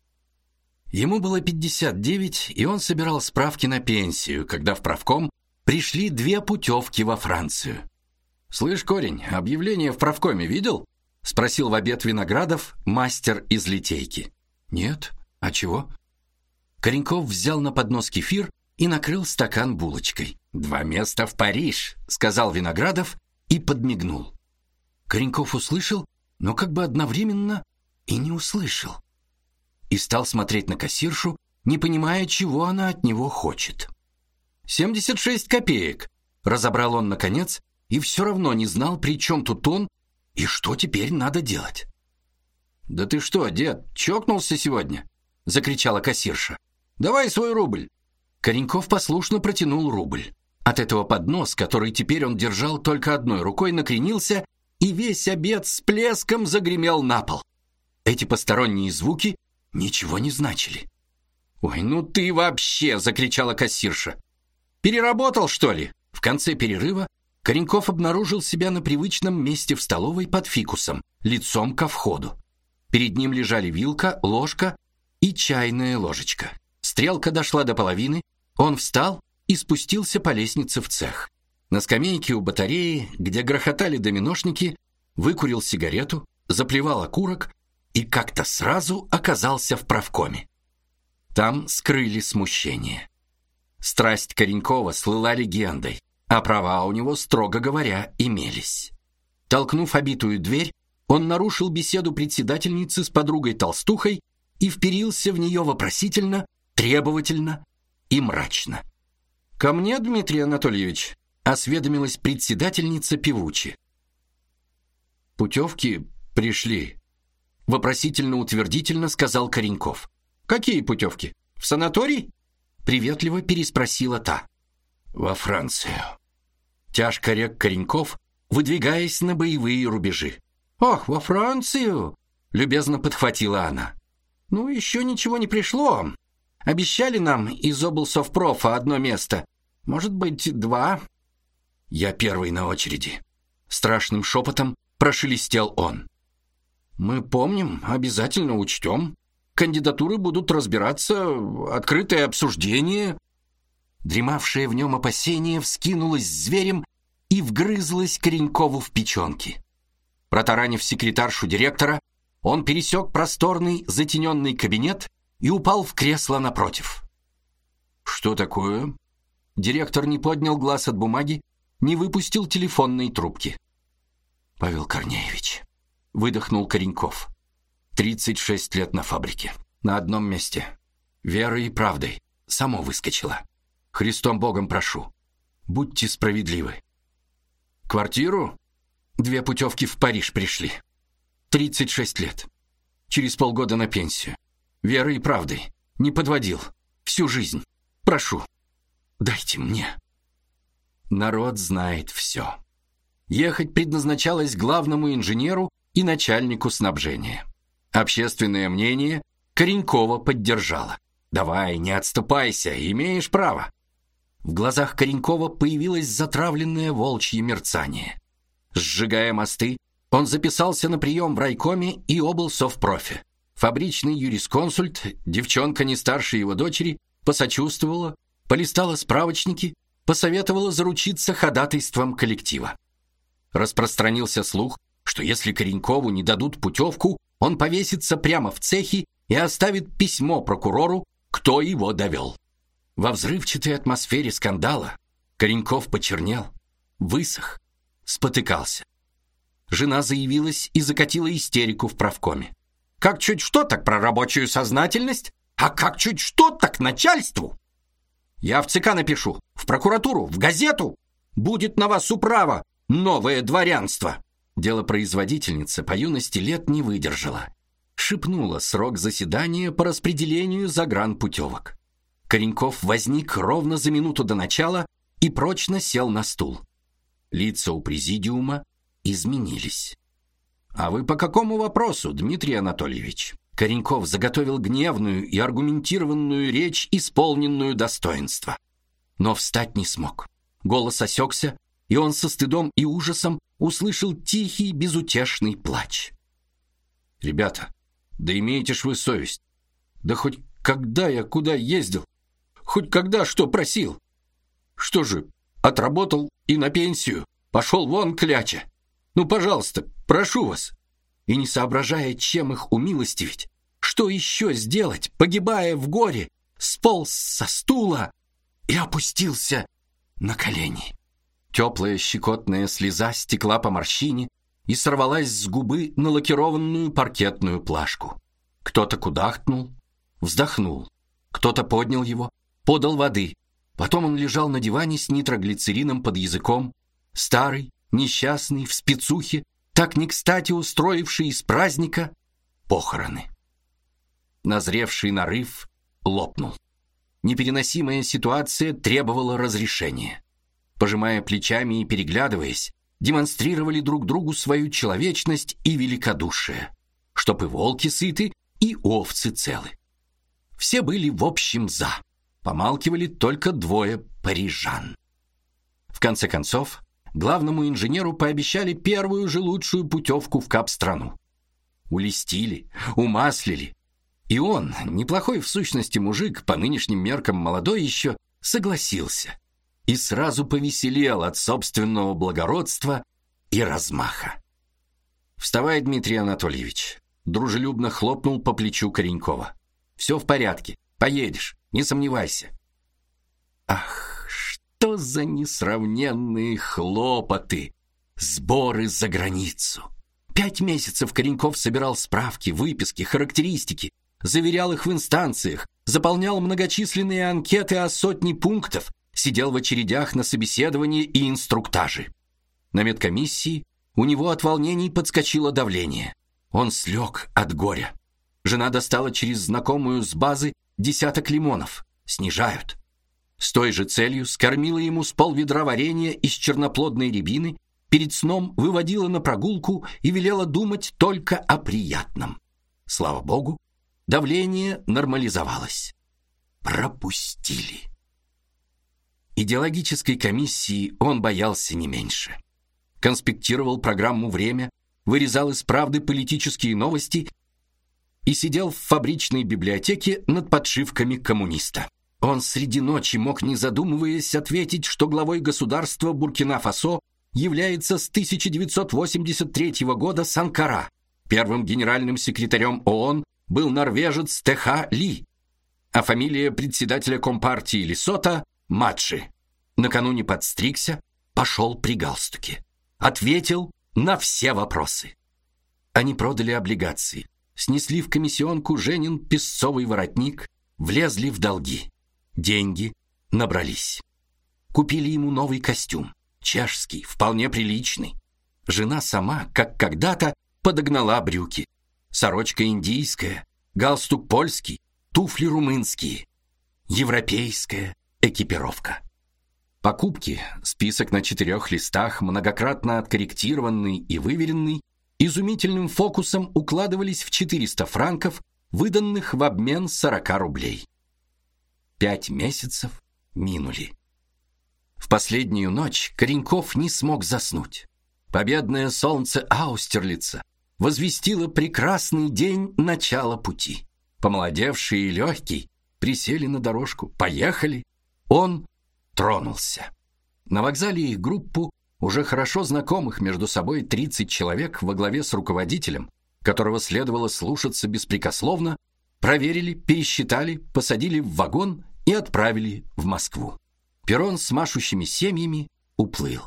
Speaker 1: Ему было пятьдесят девять, и он собирал справки на пенсию, когда в правком пришли две путевки во Францию. «Слышь, корень, объявление в правкоме видел?» — спросил в обед Виноградов, мастер из литейки. «Нет. А чего?» Кореньков взял на поднос кефир и накрыл стакан булочкой. «Два места в Париж», — сказал Виноградов и подмигнул. Кореньков услышал, но как бы одновременно и не услышал. И стал смотреть на кассиршу, не понимая, чего она от него хочет. «Семьдесят шесть копеек», — разобрал он наконец, и все равно не знал, при чем тут он и что теперь надо делать. «Да ты что, дед, чокнулся сегодня?» — закричала кассирша. «Давай свой рубль». Кореньков послушно протянул рубль. От этого поднос, который теперь он держал только одной рукой, накренился, и весь обед с плеском загремел на пол. Эти посторонние звуки ничего не значили. «Ой, ну ты вообще!» — закричала кассирша. «Переработал, что ли?» В конце перерыва Кореньков обнаружил себя на привычном месте в столовой под фикусом, лицом ко входу. Перед ним лежали вилка, ложка и чайная ложечка. Стрелка дошла до половины, он встал и спустился по лестнице в цех. На скамейке у батареи, где грохотали доминошники, выкурил сигарету, заплевал окурок и как-то сразу оказался в правкоме. Там скрыли смущение. Страсть Коренькова слыла легендой, а права у него, строго говоря, имелись. Толкнув обитую дверь, он нарушил беседу председательницы с подругой-толстухой и вперился в нее вопросительно, требовательно и мрачно. «Ко мне, Дмитрий Анатольевич?» — осведомилась председательница певуче. «Путевки пришли», — вопросительно-утвердительно сказал Кореньков. «Какие путевки? В санаторий?» — приветливо переспросила та. «Во Францию». Тяжко рек Кореньков, выдвигаясь на боевые рубежи. «Ох, во Францию!» — любезно подхватила она. «Ну, еще ничего не пришло. Обещали нам из облсовпрофа одно место. Может быть, два?» «Я первый на очереди», — страшным шепотом прошелестел он. «Мы помним, обязательно учтем. Кандидатуры будут разбираться, открытое обсуждение». Дремавшее в нем опасение вскинулось зверем и вгрызлось Коренькову в печенки. Протаранив секретаршу директора, он пересек просторный затененный кабинет и упал в кресло напротив. «Что такое?» Директор не поднял глаз от бумаги, не выпустил телефонной трубки. «Павел Корнеевич», — выдохнул Кореньков. «тридцать шесть лет на фабрике, на одном месте. Верой и правдой, само выскочило. Христом Богом прошу, будьте справедливы. Квартиру? Две путевки в Париж пришли. тридцать шесть лет. Через полгода на пенсию. Верой и правдой. Не подводил. Всю жизнь. Прошу, дайте мне». Народ знает все. Ехать предназначалось главному инженеру и начальнику снабжения. Общественное мнение Коренькова поддержало. «Давай, не отступайся, имеешь право». В глазах Коренькова появилось затравленное волчье мерцание. Сжигая мосты, он записался на прием в райкоме и облсовпрофе. Фабричный юрисконсульт, девчонка не старше его дочери, посочувствовала, полистала справочники, посоветовала заручиться ходатайством коллектива. Распространился слух, что если Коренькову не дадут путевку, он повесится прямо в цехе и оставит письмо прокурору, кто его довел. Во взрывчатой атмосфере скандала Кореньков почернел, высох, спотыкался. Жена заявилась и закатила истерику в правкоме. «Как чуть что, так про рабочую сознательность, а как чуть что, так начальству. Я в ЦК напишу, в прокуратуру, в газету. Будет на вас управа, новое дворянство». Делопроизводительница по юности лет не выдержала. Шепнула срок заседания по распределению загранпутевок. Кореньков возник ровно за минуту до начала и прочно сел на стул. Лица у президиума изменились. «А вы по какому вопросу, Дмитрий Анатольевич?» Кореньков заготовил гневную и аргументированную речь, исполненную достоинства. Но встать не смог. Голос осекся, и он со стыдом и ужасом услышал тихий, безутешный плач. «Ребята, да имеете ж вы совесть. Да хоть когда я куда ездил, хоть когда что просил. Что же, отработал и на пенсию, пошел вон кляча. Ну, пожалуйста, прошу вас». И не соображая, чем их умилостивить, что еще сделать, погибая в горе, сполз со стула и опустился на колени. Теплая щекотная слеза стекла по морщине, и сорвалась с губы на лакированную паркетную плашку. Кто-то кудахтнул, вздохнул. Кто-то поднял его, подал воды. Потом он лежал на диване с нитроглицерином под языком, старый, несчастный, в спецухе, так не кстати устроивший из праздника похороны. Назревший нарыв лопнул. Непереносимая ситуация требовала разрешения. Пожимая плечами и переглядываясь, демонстрировали друг другу свою человечность и великодушие, чтоб и волки сыты, и овцы целы. Все были в общем за. Помалкивали только двое парижан. В конце концов, главному инженеру пообещали первую же лучшую путевку в Кап-страну. Улестили, умаслили. И он, неплохой в сущности мужик, по нынешним меркам молодой еще, согласился. И сразу повеселел от собственного благородства и размаха. «Вставай, Дмитрий Анатольевич», — дружелюбно хлопнул по плечу Коренькова. «Все в порядке, поедешь, не сомневайся». Ах, что за несравненные хлопоты! Сборы за границу! Пять месяцев Кореньков собирал справки, выписки, характеристики, заверял их в инстанциях, заполнял многочисленные анкеты о сотне пунктов, сидел в очередях на собеседование и инструктажи. На медкомиссии у него от волнений подскочило давление. Он слег от горя. Жена достала через знакомую с базы десяток лимонов. Снижают. С той же целью скормила ему с полведра варенья из черноплодной рябины, перед сном выводила на прогулку и велела думать только о приятном. Слава богу, давление нормализовалось. Пропустили. Идеологической комиссии он боялся не меньше. Конспектировал программу «Время», вырезал из «Правды» политические новости и сидел в фабричной библиотеке над подшивками коммуниста. Он среди ночи мог, не задумываясь, ответить, что главой государства Буркина-Фасо является с тысяча девятьсот восемьдесят третьего года Санкара. Первым генеральным секретарем ООН был норвежец Теха Ли, а фамилия председателя Компартии Лесото – Матши. Накануне подстригся, пошел при галстуке. Ответил на все вопросы. Они продали облигации, снесли в комиссионку Женин песцовый воротник, влезли в долги. Деньги набрались. Купили ему новый костюм, чешский, вполне приличный. Жена сама, как когда-то, подогнала брюки. Сорочка индийская, галстук польский, туфли румынские. Европейская экипировка. Покупки, список на четырех листах, многократно откорректированный и выверенный, изумительным фокусом укладывались в четыреста франков, выданных в обмен сорока рублей. Пять месяцев минули. В последнюю ночь Кореньков не смог заснуть. Победное солнце Аустерлица возвестило прекрасный день начала пути. Помолодевший и легкий присели на дорожку, поехали. Он тронулся. На вокзале их группу, уже хорошо знакомых между собой тридцать человек во главе с руководителем, которого следовало слушаться беспрекословно, проверили, пересчитали, посадили в вагон и отправили в Москву. Перрон с машущими семьями уплыл.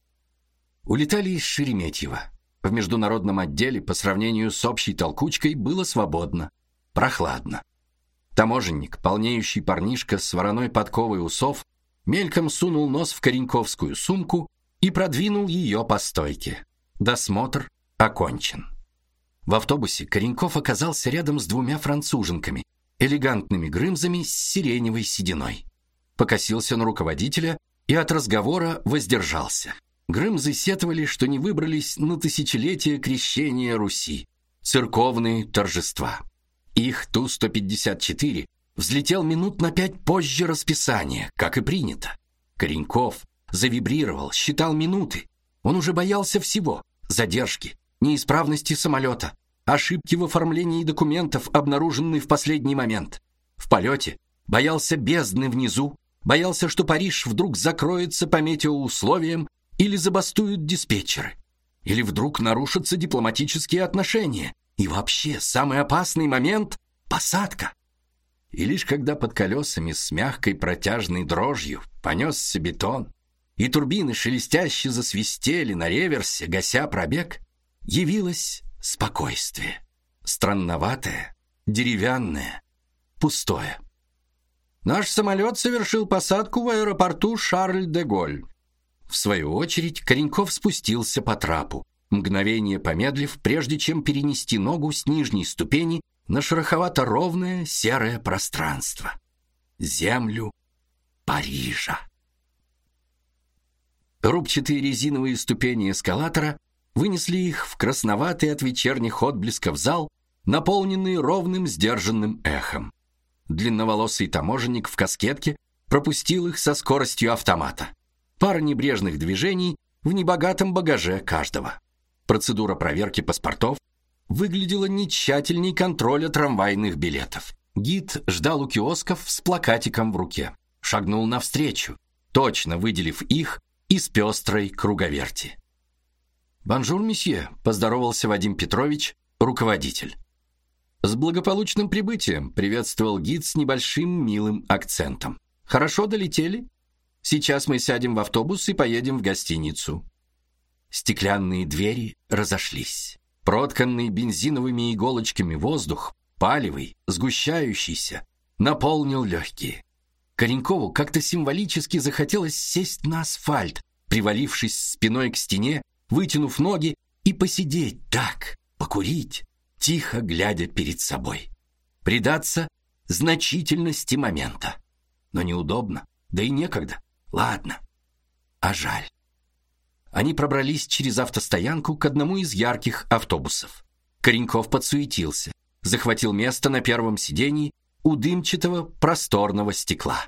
Speaker 1: Улетали из Шереметьево. В международном отделе по сравнению с общей толкучкой было свободно, прохладно. Таможенник, полнеющий парнишка с вороной подковой усов, мельком сунул нос в кореньковскую сумку и продвинул ее по стойке. Досмотр окончен. В автобусе Кореньков оказался рядом с двумя француженками, элегантными грымзами с сиреневой сединой. Покосился на руководителя и от разговора воздержался. Грымзы сетовали, что не выбрались на тысячелетие крещения Руси, церковные торжества. Их Ту сто пятьдесят четыре взлетел минут на пять позже расписания, как и принято. Кореньков завибрировал, считал минуты. Он уже боялся всего: задержки, неисправности самолета, ошибки в оформлении документов, обнаруженные в последний момент. В полете боялся бездны внизу, боялся, что Париж вдруг закроется по метеоусловиям или забастуют диспетчеры, или вдруг нарушатся дипломатические отношения. И вообще, самый опасный момент — посадка. И лишь когда под колесами с мягкой протяжной дрожью понесся бетон, и турбины шелестяще засвистели на реверсе, гася пробег, явилось спокойствие. Странноватое, деревянное, пустое. Наш самолет совершил посадку в аэропорту Шарль-де-Голь. В свою очередь Кореньков спустился по трапу, мгновение помедлив, прежде чем перенести ногу с нижней ступени на шероховато-ровное серое пространство. Землю Парижа. Рубчатые резиновые ступени эскалатора вынесли их в красноватый от вечерних отблесков зал, наполненный ровным сдержанным эхом. Длинноволосый таможенник в каскетке пропустил их со скоростью автомата. Пара небрежных движений в небогатом багаже каждого. Процедура проверки паспортов выглядела не тщательней контроля трамвайных билетов. Гид ждал у киосков с плакатиком в руке. Шагнул навстречу, точно выделив их из пестрой круговерти. «Бонжур, месье», — поздоровался Вадим Петрович, руководитель. «С благополучным прибытием», — приветствовал гид с небольшим милым акцентом. «Хорошо долетели? Сейчас мы сядем в автобус и поедем в гостиницу». Стеклянные двери разошлись. Протканный бензиновыми иголочками воздух, палевый, сгущающийся, наполнил легкие. Коренькову как-то символически захотелось сесть на асфальт, привалившись спиной к стене, вытянув ноги и посидеть так, покурить, тихо глядя перед собой. Предаться значительности момента. Но неудобно, да и некогда. Ладно, а жаль. Они пробрались через автостоянку к одному из ярких автобусов. Кореньков подсуетился, захватил место на первом сиденье у дымчатого просторного стекла.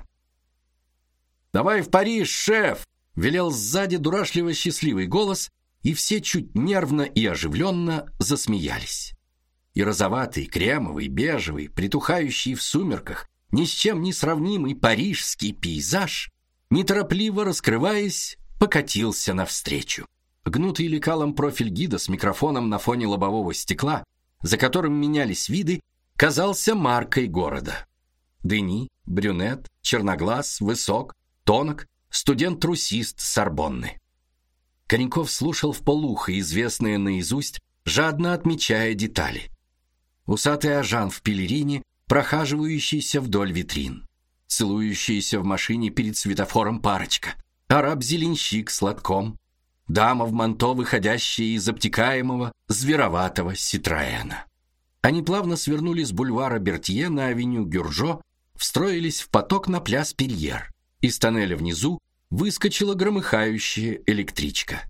Speaker 1: «Давай в Париж, шеф!» — велел сзади дурашливо счастливый голос, и все чуть нервно и оживленно засмеялись. И розоватый, кремовый, бежевый, притухающий в сумерках, ни с чем не сравнимый парижский пейзаж, неторопливо раскрываясь, покатился навстречу. Гнутый лекалом профиль гида с микрофоном на фоне лобового стекла, за которым менялись виды, казался маркой города. Дени, брюнет, черноглаз, высок, тонок, студент-трусист Сорбонны. Кореньков слушал вполуха известное наизусть, жадно отмечая детали. Усатый ажан в пелерине, прохаживающийся вдоль витрин. Целующаяся в машине перед светофором парочка. Араб-зеленщик с лотком. Дама в манто, выходящая из обтекаемого, звероватого Ситроэна. Они плавно свернули с бульвара Бертье на авеню Гюржо, встроились в поток на пляс Пильер. Из тоннеля внизу выскочила громыхающая электричка.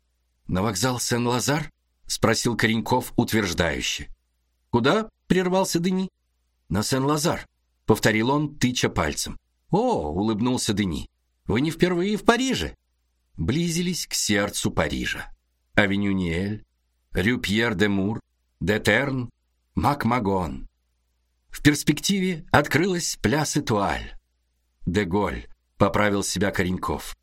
Speaker 1: «На вокзал Сен-Лазар?» — спросил Кореньков утверждающе. «Куда?» — прервался Дени. «На Сен-Лазар», — повторил он, тыча пальцем. «О!» — улыбнулся Дени. «Вы не впервые в Париже?» Близились к сердцу Парижа. Авеню Ниэль, Рю Пьер-де-Мур, де-Терн, Макмагон. В перспективе открылась пляс Этуаль. Де-Голь, поправил себя Кореньков.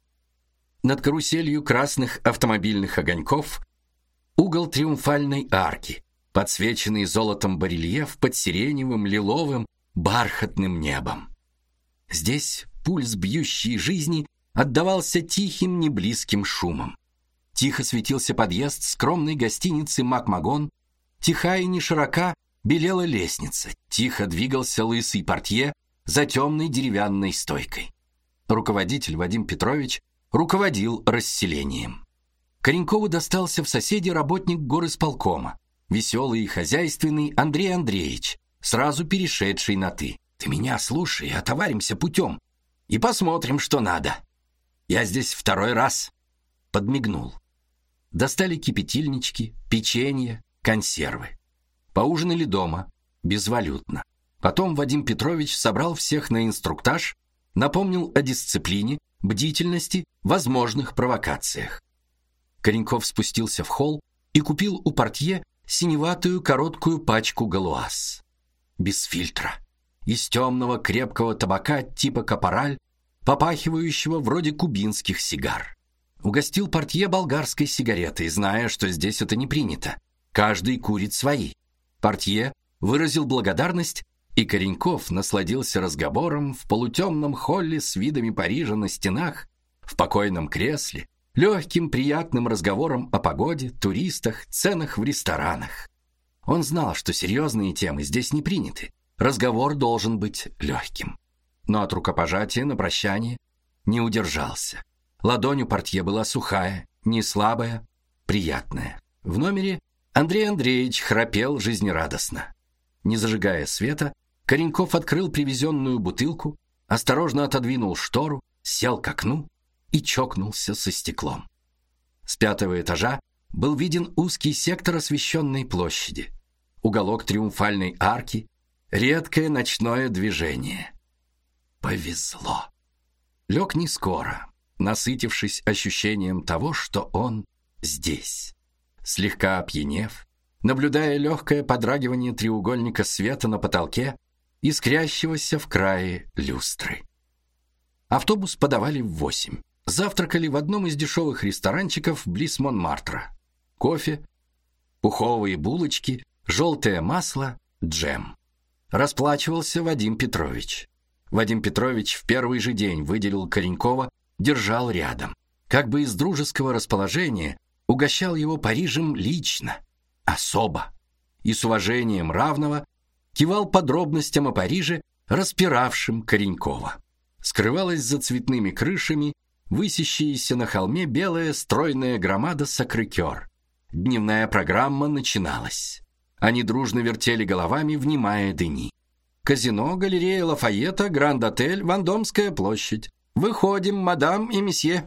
Speaker 1: Над каруселью красных автомобильных огоньков угол триумфальной арки, подсвеченный золотом барельеф под сиреневым, лиловым, бархатным небом. Здесь пульс бьющей жизни отдавался тихим, неблизким шумом. Тихо светился подъезд скромной гостиницы Макмагон, тиха и не широка белела лестница, тихо двигался лысый портье за темной деревянной стойкой. Руководитель Вадим Петрович руководил расселением. Коренькову достался в соседи работник горисполкома, веселый и хозяйственный Андрей Андреевич, сразу перешедший на «ты». «Ты меня слушай, отоваримся путем и посмотрим, что надо. Я здесь второй раз», — подмигнул. Достали кипятильнички, печенье, консервы. Поужинали дома, безвалютно. Потом Вадим Петрович собрал всех на инструктаж, напомнил о дисциплине, бдительности, возможных провокациях. Кореньков спустился в холл и купил у портье синеватую короткую пачку галуаз. Без фильтра. Из темного крепкого табака типа капораль, попахивающего вроде кубинских сигар. Угостил портье болгарской сигаретой, зная, что здесь это не принято. Каждый курит свои. Портье выразил благодарность, и Кореньков насладился разговором в полутемном холле с видами Парижа на стенах, в покойном кресле, легким, приятным разговором о погоде, туристах, ценах в ресторанах. Он знал, что серьезные темы здесь не приняты. Разговор должен быть легким. Но от рукопожатия на прощание не удержался. Ладонь у портье была сухая, не слабая, приятная. В номере Андрей Андреевич храпел жизнерадостно. Не зажигая света, Кореньков открыл привезенную бутылку, осторожно отодвинул штору, сел к окну и чокнулся со стеклом. С пятого этажа был виден узкий сектор освещенной площади, уголок Триумфальной арки, редкое ночное движение. Повезло. Лег не скоро, насытившись ощущением того, что он здесь. Слегка опьянев, наблюдая легкое подрагивание треугольника света на потолке, искрящегося в крае люстры. Автобус подавали в восемь. Завтракали в одном из дешевых ресторанчиков близ Монмартра. Кофе, пуховые булочки, желтое масло, джем. Расплачивался Вадим Петрович. Вадим Петрович в первый же день выделил Коренькова, держал рядом. Как бы из дружеского расположения угощал его Парижем лично, особо. И с уважением равного кивал подробностям о Париже, распиравшим Коренькова. Скрывалась за цветными крышами высящаяся на холме белая стройная громада Сакрэ-Кёр. Дневная программа начиналась. Они дружно вертели головами, внимая Дени. Казино, галерея Лафайета, Гранд-отель, Вандомская площадь. Выходим, мадам и месье.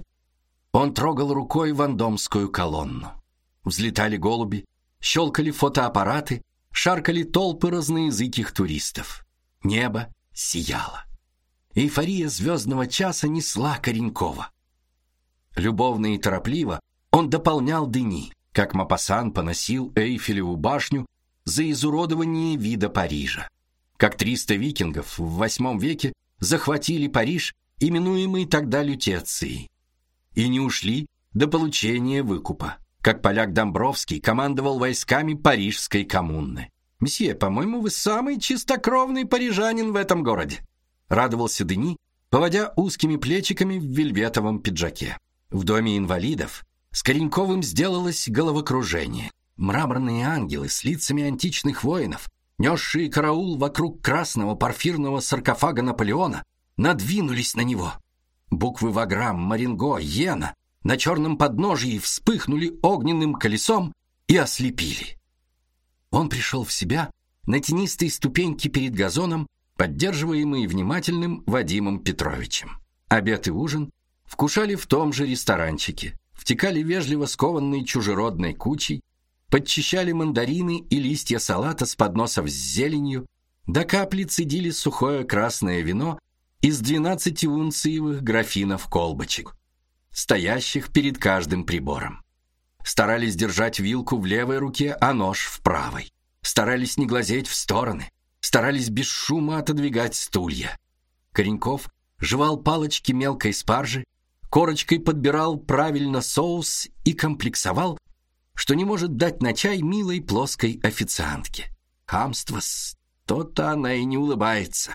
Speaker 1: Он трогал рукой Вандомскую колонну. Взлетали голуби, щелкали фотоаппараты, шаркали толпы разноязыких туристов. Небо сияло. Эйфория звездного часа несла Коренькова. Любовно и торопливо он дополнял Дени, как Мопассан поносил Эйфелеву башню за изуродование вида Парижа. Как триста викингов в восьмом веке захватили Париж, именуемый тогда Лютецией, и не ушли до получения выкупа. Как поляк Домбровский командовал войсками парижской коммуны. «Месье, по-моему, вы самый чистокровный парижанин в этом городе», радовался Дени, поводя узкими плечиками в вельветовом пиджаке. В доме инвалидов с Кореньковым сделалось головокружение. Мраморные ангелы с лицами античных воинов, несшие караул вокруг красного порфирного саркофага Наполеона, надвинулись на него. Буквы Ваграм, Маринго, Йена на черном подножии вспыхнули огненным колесом и ослепили. Он пришел в себя на тенистой ступеньке перед газоном, поддерживаемый внимательным Вадимом Петровичем. Обед и ужин вкушали в том же ресторанчике, втекали вежливо скованной чужеродной кучей, подчищали мандарины и листья салата с подносов с зеленью, до капли цедили сухое красное вино из двенадцатиунциевых графинов колбочек, стоящих перед каждым прибором. Старались держать вилку в левой руке, а нож в правой. Старались не глазеть в стороны. Старались без шума отодвигать стулья. Кореньков жевал палочки мелкой спаржи, корочкой подбирал правильно соус и комплексовал, что не может дать на чай милой плоской официантке. Хамство-с, то-то она и не улыбается.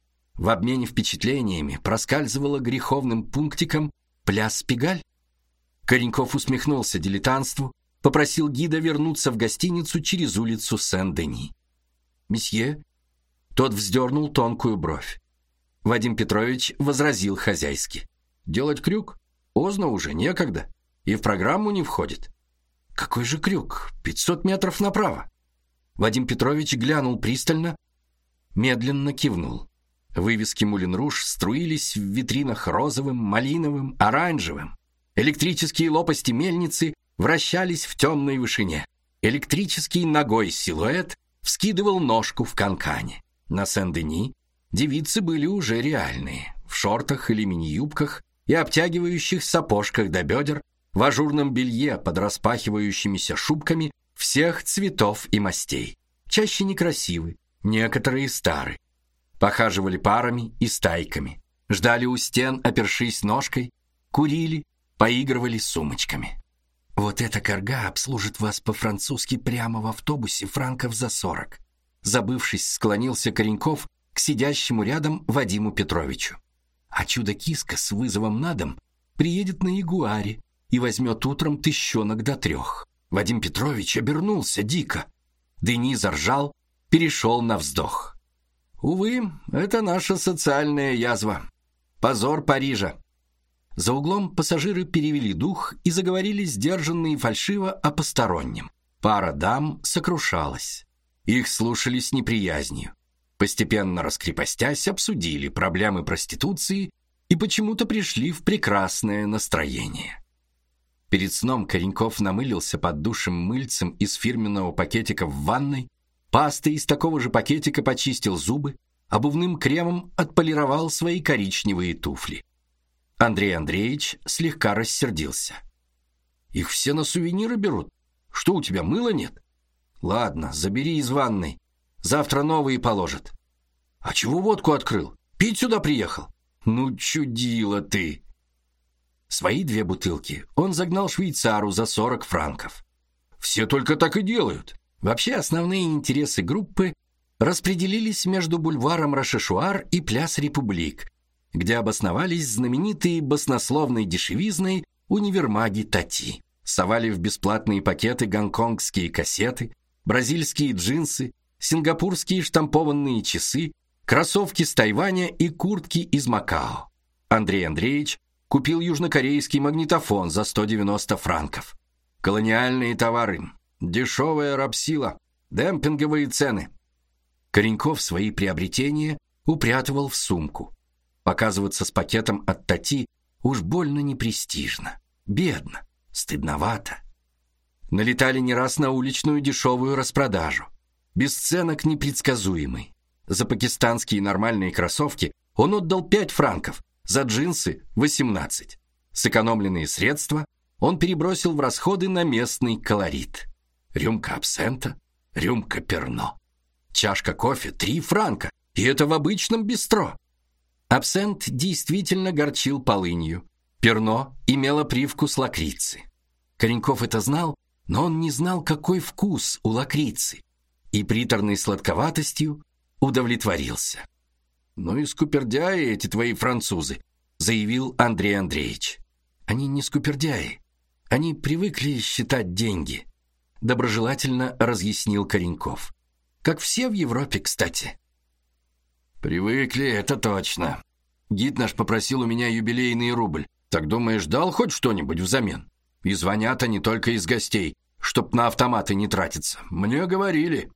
Speaker 1: В обмене впечатлениями проскальзывало греховным пунктиком «Пляс Пигаль». Кореньков усмехнулся дилетантству, попросил гида вернуться в гостиницу через улицу Сен-Дени. «Месье?» Тот вздернул тонкую бровь. Вадим Петрович возразил хозяйски: «Делать крюк? Поздно уже, некогда. И в программу не входит». «Какой же крюк? Пятьсот метров направо». Вадим Петрович глянул пристально, медленно кивнул. Вывески Мулен Руж струились в витринах розовым, малиновым, оранжевым. Электрические лопасти мельницы вращались в темной вышине. Электрический ногой силуэт вскидывал ножку в канкане. На Сен-Дени девицы были уже реальные, в шортах или мини-юбках и обтягивающих сапожках до бедер, в ажурном белье под распахивающимися шубками всех цветов и мастей. Чаще некрасивы, некоторые стары. Похаживали парами и стайками, ждали у стен, опершись ножкой, курили, поигрывали сумочками. «Вот эта карга обслужит вас по-французски прямо в автобусе франков за сорок», забывшись, склонился Кореньков к сидящему рядом Вадиму Петровичу. «А чудо-киска с вызовом на дом приедет на Ягуаре, и возьмет утром тыщенок до трех. Вадим Петрович обернулся дико. Дени заржал, перешел на вздох. Увы, это наша социальная язва. Позор Парижа. За углом пассажиры перевели дух и заговорили сдержанно и фальшиво о постороннем. Пара дам сокрушалась. Их слушали с неприязнью. Постепенно раскрепостясь, обсудили проблемы проституции и почему-то пришли в прекрасное настроение. Перед сном Кореньков намылился под душем мыльцем из фирменного пакетика в ванной, пастой из такого же пакетика почистил зубы, обувным кремом отполировал свои коричневые туфли. Андрей Андреевич слегка рассердился. Их все на сувениры берут. Что, у тебя мыла нет? Ладно, забери из ванной. Завтра новые положат. А чего водку открыл? Пить сюда приехал? Ну, чудила ты. Свои две бутылки он загнал швейцару за сорок франков. Все только так и делают. Вообще основные интересы группы распределились между бульваром Рошешуар и Пляс Републик, где обосновались знаменитые баснословной дешевизной универмаги Тати. Совали в бесплатные пакеты гонконгские кассеты, бразильские джинсы, сингапурские штампованные часы, кроссовки с Тайваня и куртки из Макао. Андрей Андреевич купил южнокорейский магнитофон за сто девяносто франков. Колониальные товары, дешевая рабсила, демпинговые цены. Кореньков свои приобретения упрятывал в сумку. Показываться с пакетом от Тати уж больно непрестижно, бедно, стыдновато. Налетали не раз на уличную дешевую распродажу. Бесценок непредсказуемый. За пакистанские нормальные кроссовки он отдал пять франков, за джинсы восемнадцать. Сэкономленные средства он перебросил в расходы на местный колорит. Рюмка абсента, рюмка перно. Чашка кофе три франка, и это в обычном бистро. Абсент действительно горчил полынью. Перно имело привкус лакрицы. Кореньков это знал, но он не знал, какой вкус у лакрицы, и приторной сладковатостью удовлетворился. «Ну и скупердяи эти твои французы», — заявил Андрей Андреевич. «Они не скупердяи. Они привыкли считать деньги», — доброжелательно разъяснил Кореньков. «Как все в Европе, кстати». «Привыкли, это точно. Гид наш попросил у меня юбилейный рубль. Так думаешь, дал хоть что-нибудь взамен? И звонят они только из гостей, чтоб на автоматы не тратиться. Мне говорили».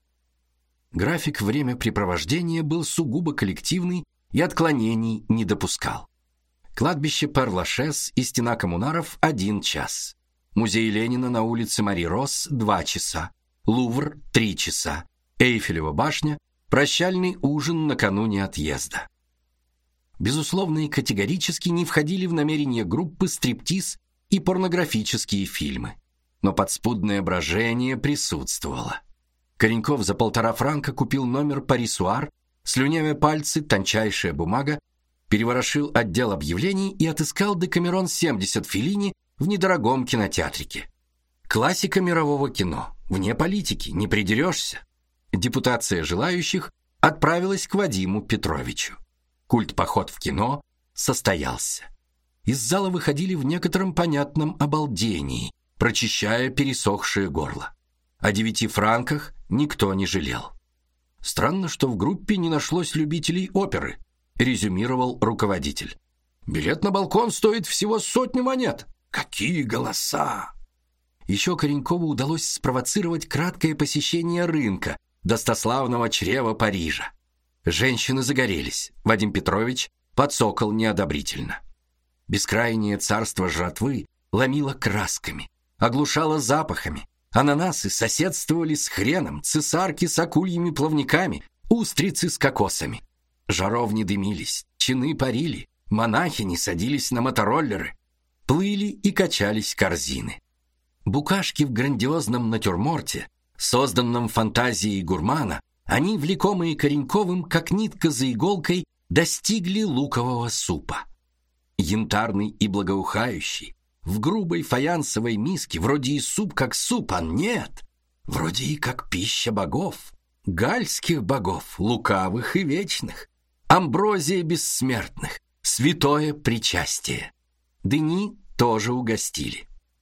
Speaker 1: График времяпрепровождения был сугубо коллективный и отклонений не допускал. Кладбище Пер-Лашез и стена коммунаров – один час. Музей Ленина на улице Мари-Рос – два часа. Лувр – три часа. Эйфелева башня – прощальный ужин накануне отъезда. Безусловно, и категорически не входили в намерения группы стриптиз и порнографические фильмы. Но подспудное брожение присутствовало. Кореньков за полтора франка купил номер «Парисуар», слюнявя пальцы, тончайшая бумага, переворошил отдел объявлений и отыскал «Декамерон семьдесят» Феллини в недорогом кинотеатрике. Классика мирового кино, вне политики, не придерешься. Депутация желающих отправилась к Вадиму Петровичу. Культ-поход в кино состоялся. Из зала выходили в некотором понятном обалдении, прочищая пересохшее горло. О девяти франках никто не жалел. Странно, что в группе не нашлось любителей оперы, резюмировал руководитель. Билет на балкон стоит всего сотню монет. Какие голоса! Еще Коренькову удалось спровоцировать краткое посещение рынка, достославного чрева Парижа. Женщины загорелись. Вадим Петрович подсокол неодобрительно. Бескрайнее царство жратвы ломило красками, оглушало запахами. Ананасы соседствовали с хреном, цесарки с акульими плавниками, устрицы с кокосами. Жаровни дымились, чины парили, монахини садились на мотороллеры, плыли и качались корзины. Букашки в грандиозном натюрморте, созданном фантазией гурмана, они, влекомые Кореньковым, как нитка за иголкой, достигли лукового супа. Янтарный и благоухающий, в грубой фаянсовой миске, вроде и суп как суп, а нет, вроде и как пища богов, гальских богов, лукавых и вечных, амброзия бессмертных, святое причастие. Дени тоже угостили.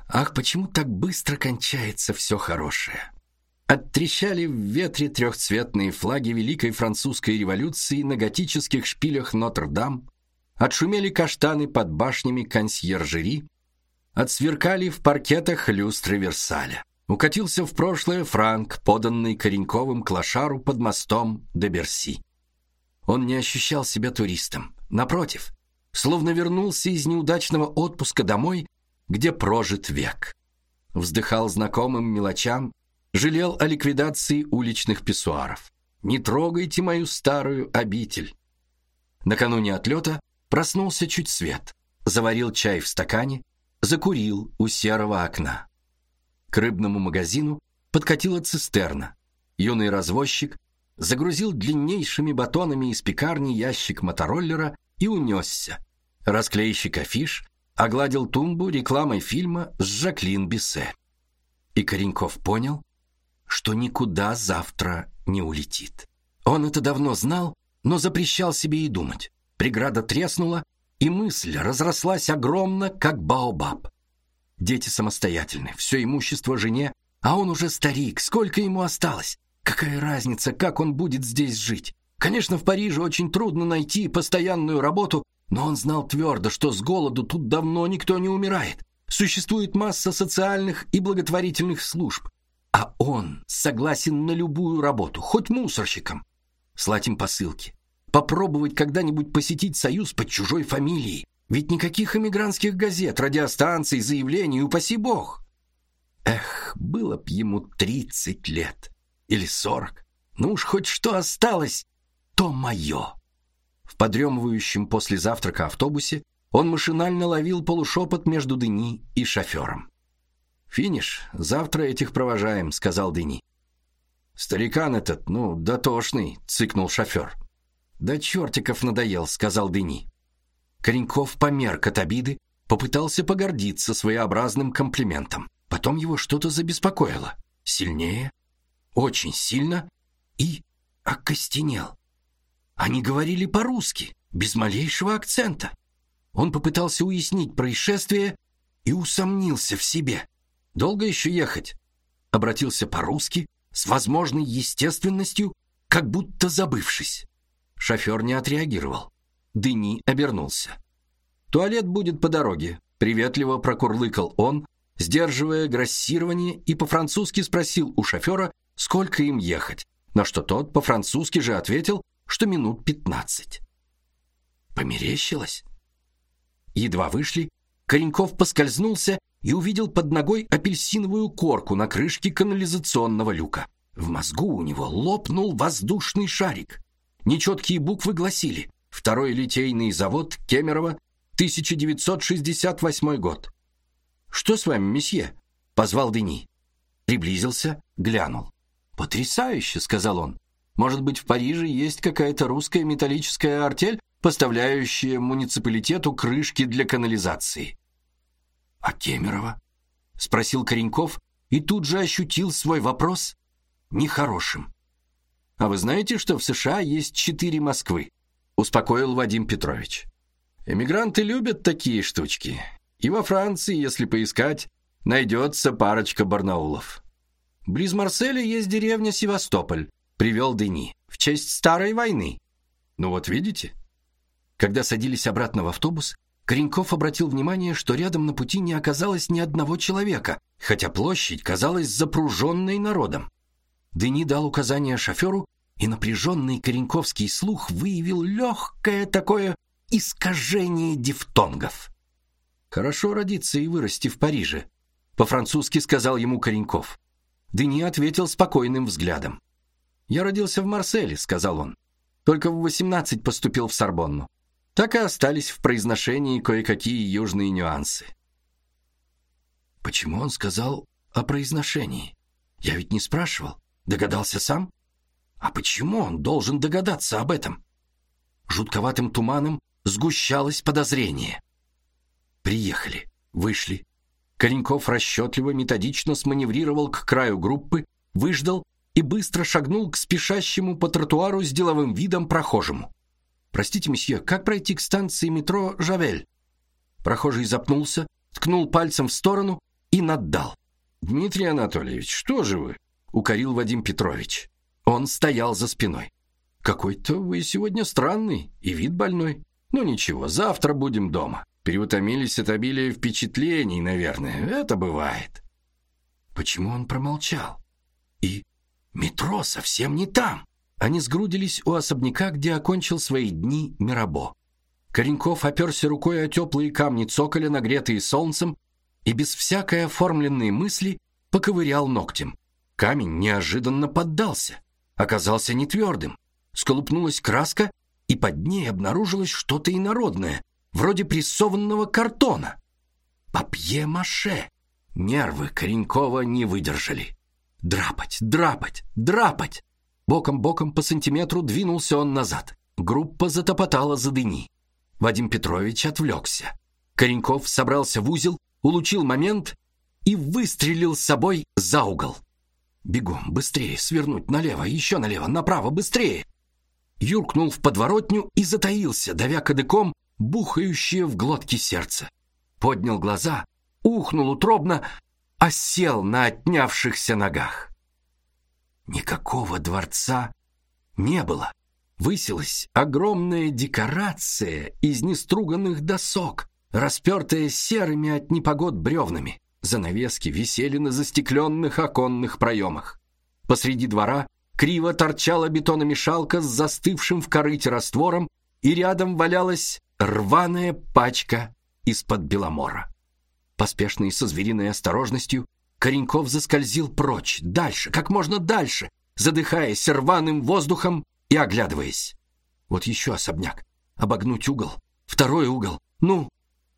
Speaker 1: Ах, почему так быстро кончается все хорошее? Оттрещали в ветре трехцветные флаги Великой Французской революции на готических шпилях Нотр-Дам, отшумели каштаны под башнями консьержери, отсверкали в паркетах люстры Версаля. Укатился в прошлое франк, поданный Кореньковым клошару под мостом де Берси. Он не ощущал себя туристом. Напротив, словно вернулся из неудачного отпуска домой, где прожит век. Вздыхал знакомым мелочам, жалел о ликвидации уличных писсуаров. «Не трогайте мою старую обитель». Накануне отлета проснулся чуть свет, заварил чай в стакане, закурил у серого окна. К рыбному магазину подкатила цистерна. Юный развозчик загрузил длиннейшими батонами из пекарни ящик мотороллера и унесся. Расклейщик афиш огладил тумбу рекламой фильма с Жаклин Биссе. И Кореньков понял, что никуда завтра не улетит. Он это давно знал, но запрещал себе и думать. Преграда треснула, и мысль разрослась огромно, как баобаб. Дети самостоятельны, все имущество жене, а он уже старик, сколько ему осталось? Какая разница, как он будет здесь жить? Конечно, в Париже очень трудно найти постоянную работу, но он знал твердо, что с голоду тут давно никто не умирает. Существует масса социальных и благотворительных служб, а он согласен на любую работу, хоть мусорщиком. Слать им посылки, попробовать когда-нибудь посетить союз под чужой фамилией. Ведь никаких эмигрантских газет, радиостанций, заявлений, упаси бог. Эх, было б ему тридцать лет или сорок. Ну уж хоть что осталось, то мое. В подремывающем после завтрака автобусе он машинально ловил полушепот между Дени и шофером. «Финиш, завтра этих провожаем», — сказал Дени. «Старикан этот, ну, дотошный», — цыкнул шофер. «Да чертиков надоел», — сказал Дени. Кореньков померк от обиды, попытался погордиться своеобразным комплиментом. Потом его что-то забеспокоило. Сильнее, очень сильно, и окостенел. Они говорили по-русски, без малейшего акцента. Он попытался уяснить происшествие и усомнился в себе. «Долго еще ехать?» Обратился по-русски, с возможной естественностью, как будто забывшись. Шофер не отреагировал. Дени обернулся. «Туалет будет по дороге», — приветливо прокурлыкал он, сдерживая грассирование, и по-французски спросил у шофера, сколько им ехать, на что тот по-французски же ответил, что минут пятнадцать. Померещилось? Едва вышли, Кореньков поскользнулся и увидел под ногой апельсиновую корку на крышке канализационного люка. В мозгу у него лопнул воздушный шарик. Нечеткие буквы гласили: «Второй литейный завод Кемерово, тысяча девятьсот шестьдесят восьмой год». «Что с вами, месье?» — позвал Дени. Приблизился, глянул. «Потрясающе», — сказал он. «Может быть, в Париже есть какая-то русская металлическая артель, поставляющая муниципалитету крышки для канализации?» «А Кемерово?» — спросил Кореньков и тут же ощутил свой вопрос нехорошим. «А вы знаете, что в США есть четыре Москвы?» — успокоил Вадим Петрович. «Эмигранты любят такие штучки. И во Франции, если поискать, найдется парочка Барнаулов. Близ Марселя есть деревня Севастополь», — привел Дени, — «в честь старой войны». «Ну вот видите?» Когда садились обратно в автобус, Кореньков обратил внимание, что рядом на пути не оказалось ни одного человека, хотя площадь казалась запруженной народом. Дени дал указание шоферу, и напряженный кореньковский слух выявил легкое такое искажение дифтонгов. «Хорошо родиться и вырасти в Париже», — по-французски сказал ему Кореньков. Дени ответил спокойным взглядом. «Я родился в Марселе», — сказал он. «Только в восемнадцать поступил в Сорбонну. Так и остались в произношении кое-какие южные нюансы». Почему он сказал о произношении? Я ведь не спрашивал. Догадался сам? А почему он должен догадаться об этом? Жутковатым туманом сгущалось подозрение. Приехали, вышли. Кореньков расчетливо, методично сманеврировал к краю группы, выждал и быстро шагнул к спешащему по тротуару с деловым видом прохожему. «Простите, месье, как пройти к станции метро Жавель?» Прохожий запнулся, ткнул пальцем в сторону и наддал. «Дмитрий Анатольевич, что же вы?» — укорил Вадим Петрович. Он стоял за спиной. «Какой-то вы сегодня странный и вид больной. Ну ничего, завтра будем дома. Переутомились от обилия впечатлений, наверное. Это бывает». Почему он промолчал? И метро совсем не там. Они сгрудились у особняка, где окончил свои дни Мирабо. Кореньков оперся рукой о теплые камни цоколя, нагретые солнцем, и без всякой оформленной мысли поковырял ногтем. Камень неожиданно поддался, оказался не твердым. Сколупнулась краска, и под ней обнаружилось что-то инородное, вроде прессованного картона. Папье-маше. Нервы Коренькова не выдержали. Драпать, драпать, драпать. Боком-боком по сантиметру двинулся он назад. Группа затопотала за дыни. Вадим Петрович отвлекся. Кореньков собрался в узел, улучил момент и выстрелил с собой за угол. Бегом, быстрее, свернуть налево, еще налево, направо, быстрее. Юркнул в подворотню и затаился, давя кадыком бухающее в глотке сердце. Поднял глаза, ухнул утробно, а сел на отнявшихся ногах. Никакого дворца не было. Высилась огромная декорация из неструганных досок, распертая серыми от непогод бревнами. Занавески висели на застекленных оконных проемах. Посреди двора криво торчала бетономешалка с застывшим в корыте раствором, и рядом валялась рваная пачка из-под беломора. Поспешно и со звериной осторожностью Кореньков заскользил прочь, дальше, как можно дальше, задыхаясь рваным воздухом и оглядываясь. Вот еще особняк. Обогнуть угол. Второй угол. Ну!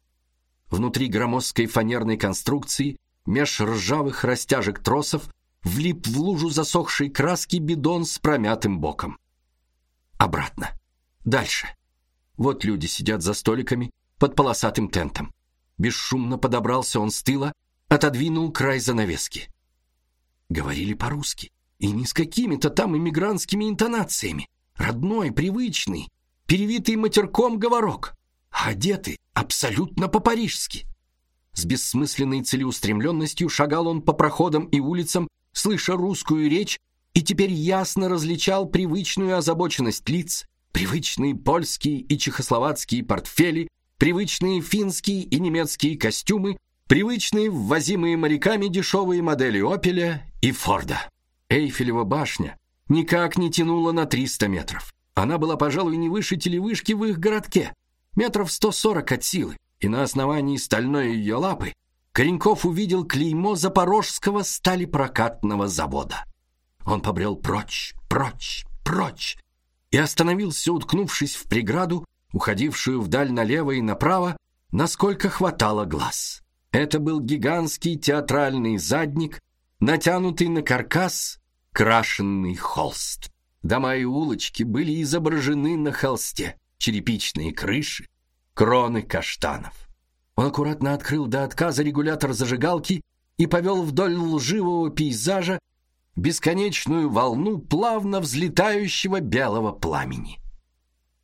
Speaker 1: Внутри громоздкой фанерной конструкции, меж ржавых растяжек тросов, влип в лужу засохшей краски бидон с промятым боком. Обратно. Дальше. Вот люди сидят за столиками под полосатым тентом. Бесшумно подобрался он с тыла, отодвинул край занавески. Говорили по-русски, и не с какими-то там иммигрантскими интонациями. Родной, привычный, перевитый матерком говорок, а одеты абсолютно по-парижски. С бессмысленной целеустремленностью шагал он по проходам и улицам, слыша русскую речь, и теперь ясно различал привычную озабоченность лиц, привычные польские и чехословацкие портфели, привычные финские и немецкие костюмы, привычные ввозимые моряками дешевые модели Опеля и Форда. Эйфелева башня никак не тянула на триста метров. Она была, пожалуй, не выше телевышки в их городке, метров сто сорок от силы, и на основании стальной ее лапы Кореньков увидел клеймо Запорожского сталепрокатного завода. Он побрел прочь, прочь, прочь и остановился, уткнувшись в преграду, уходившую вдаль налево и направо, насколько хватало глаз. Это был гигантский театральный задник, натянутый на каркас крашенный холст. Дома и улочки были изображены на холсте, черепичные крыши, кроны каштанов. Он аккуратно открыл до отказа регулятор зажигалки и повел вдоль лживого пейзажа бесконечную волну плавно взлетающего белого пламени.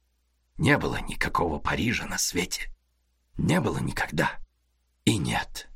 Speaker 1: Не было никакого Парижа на свете. Не было никогда. И нет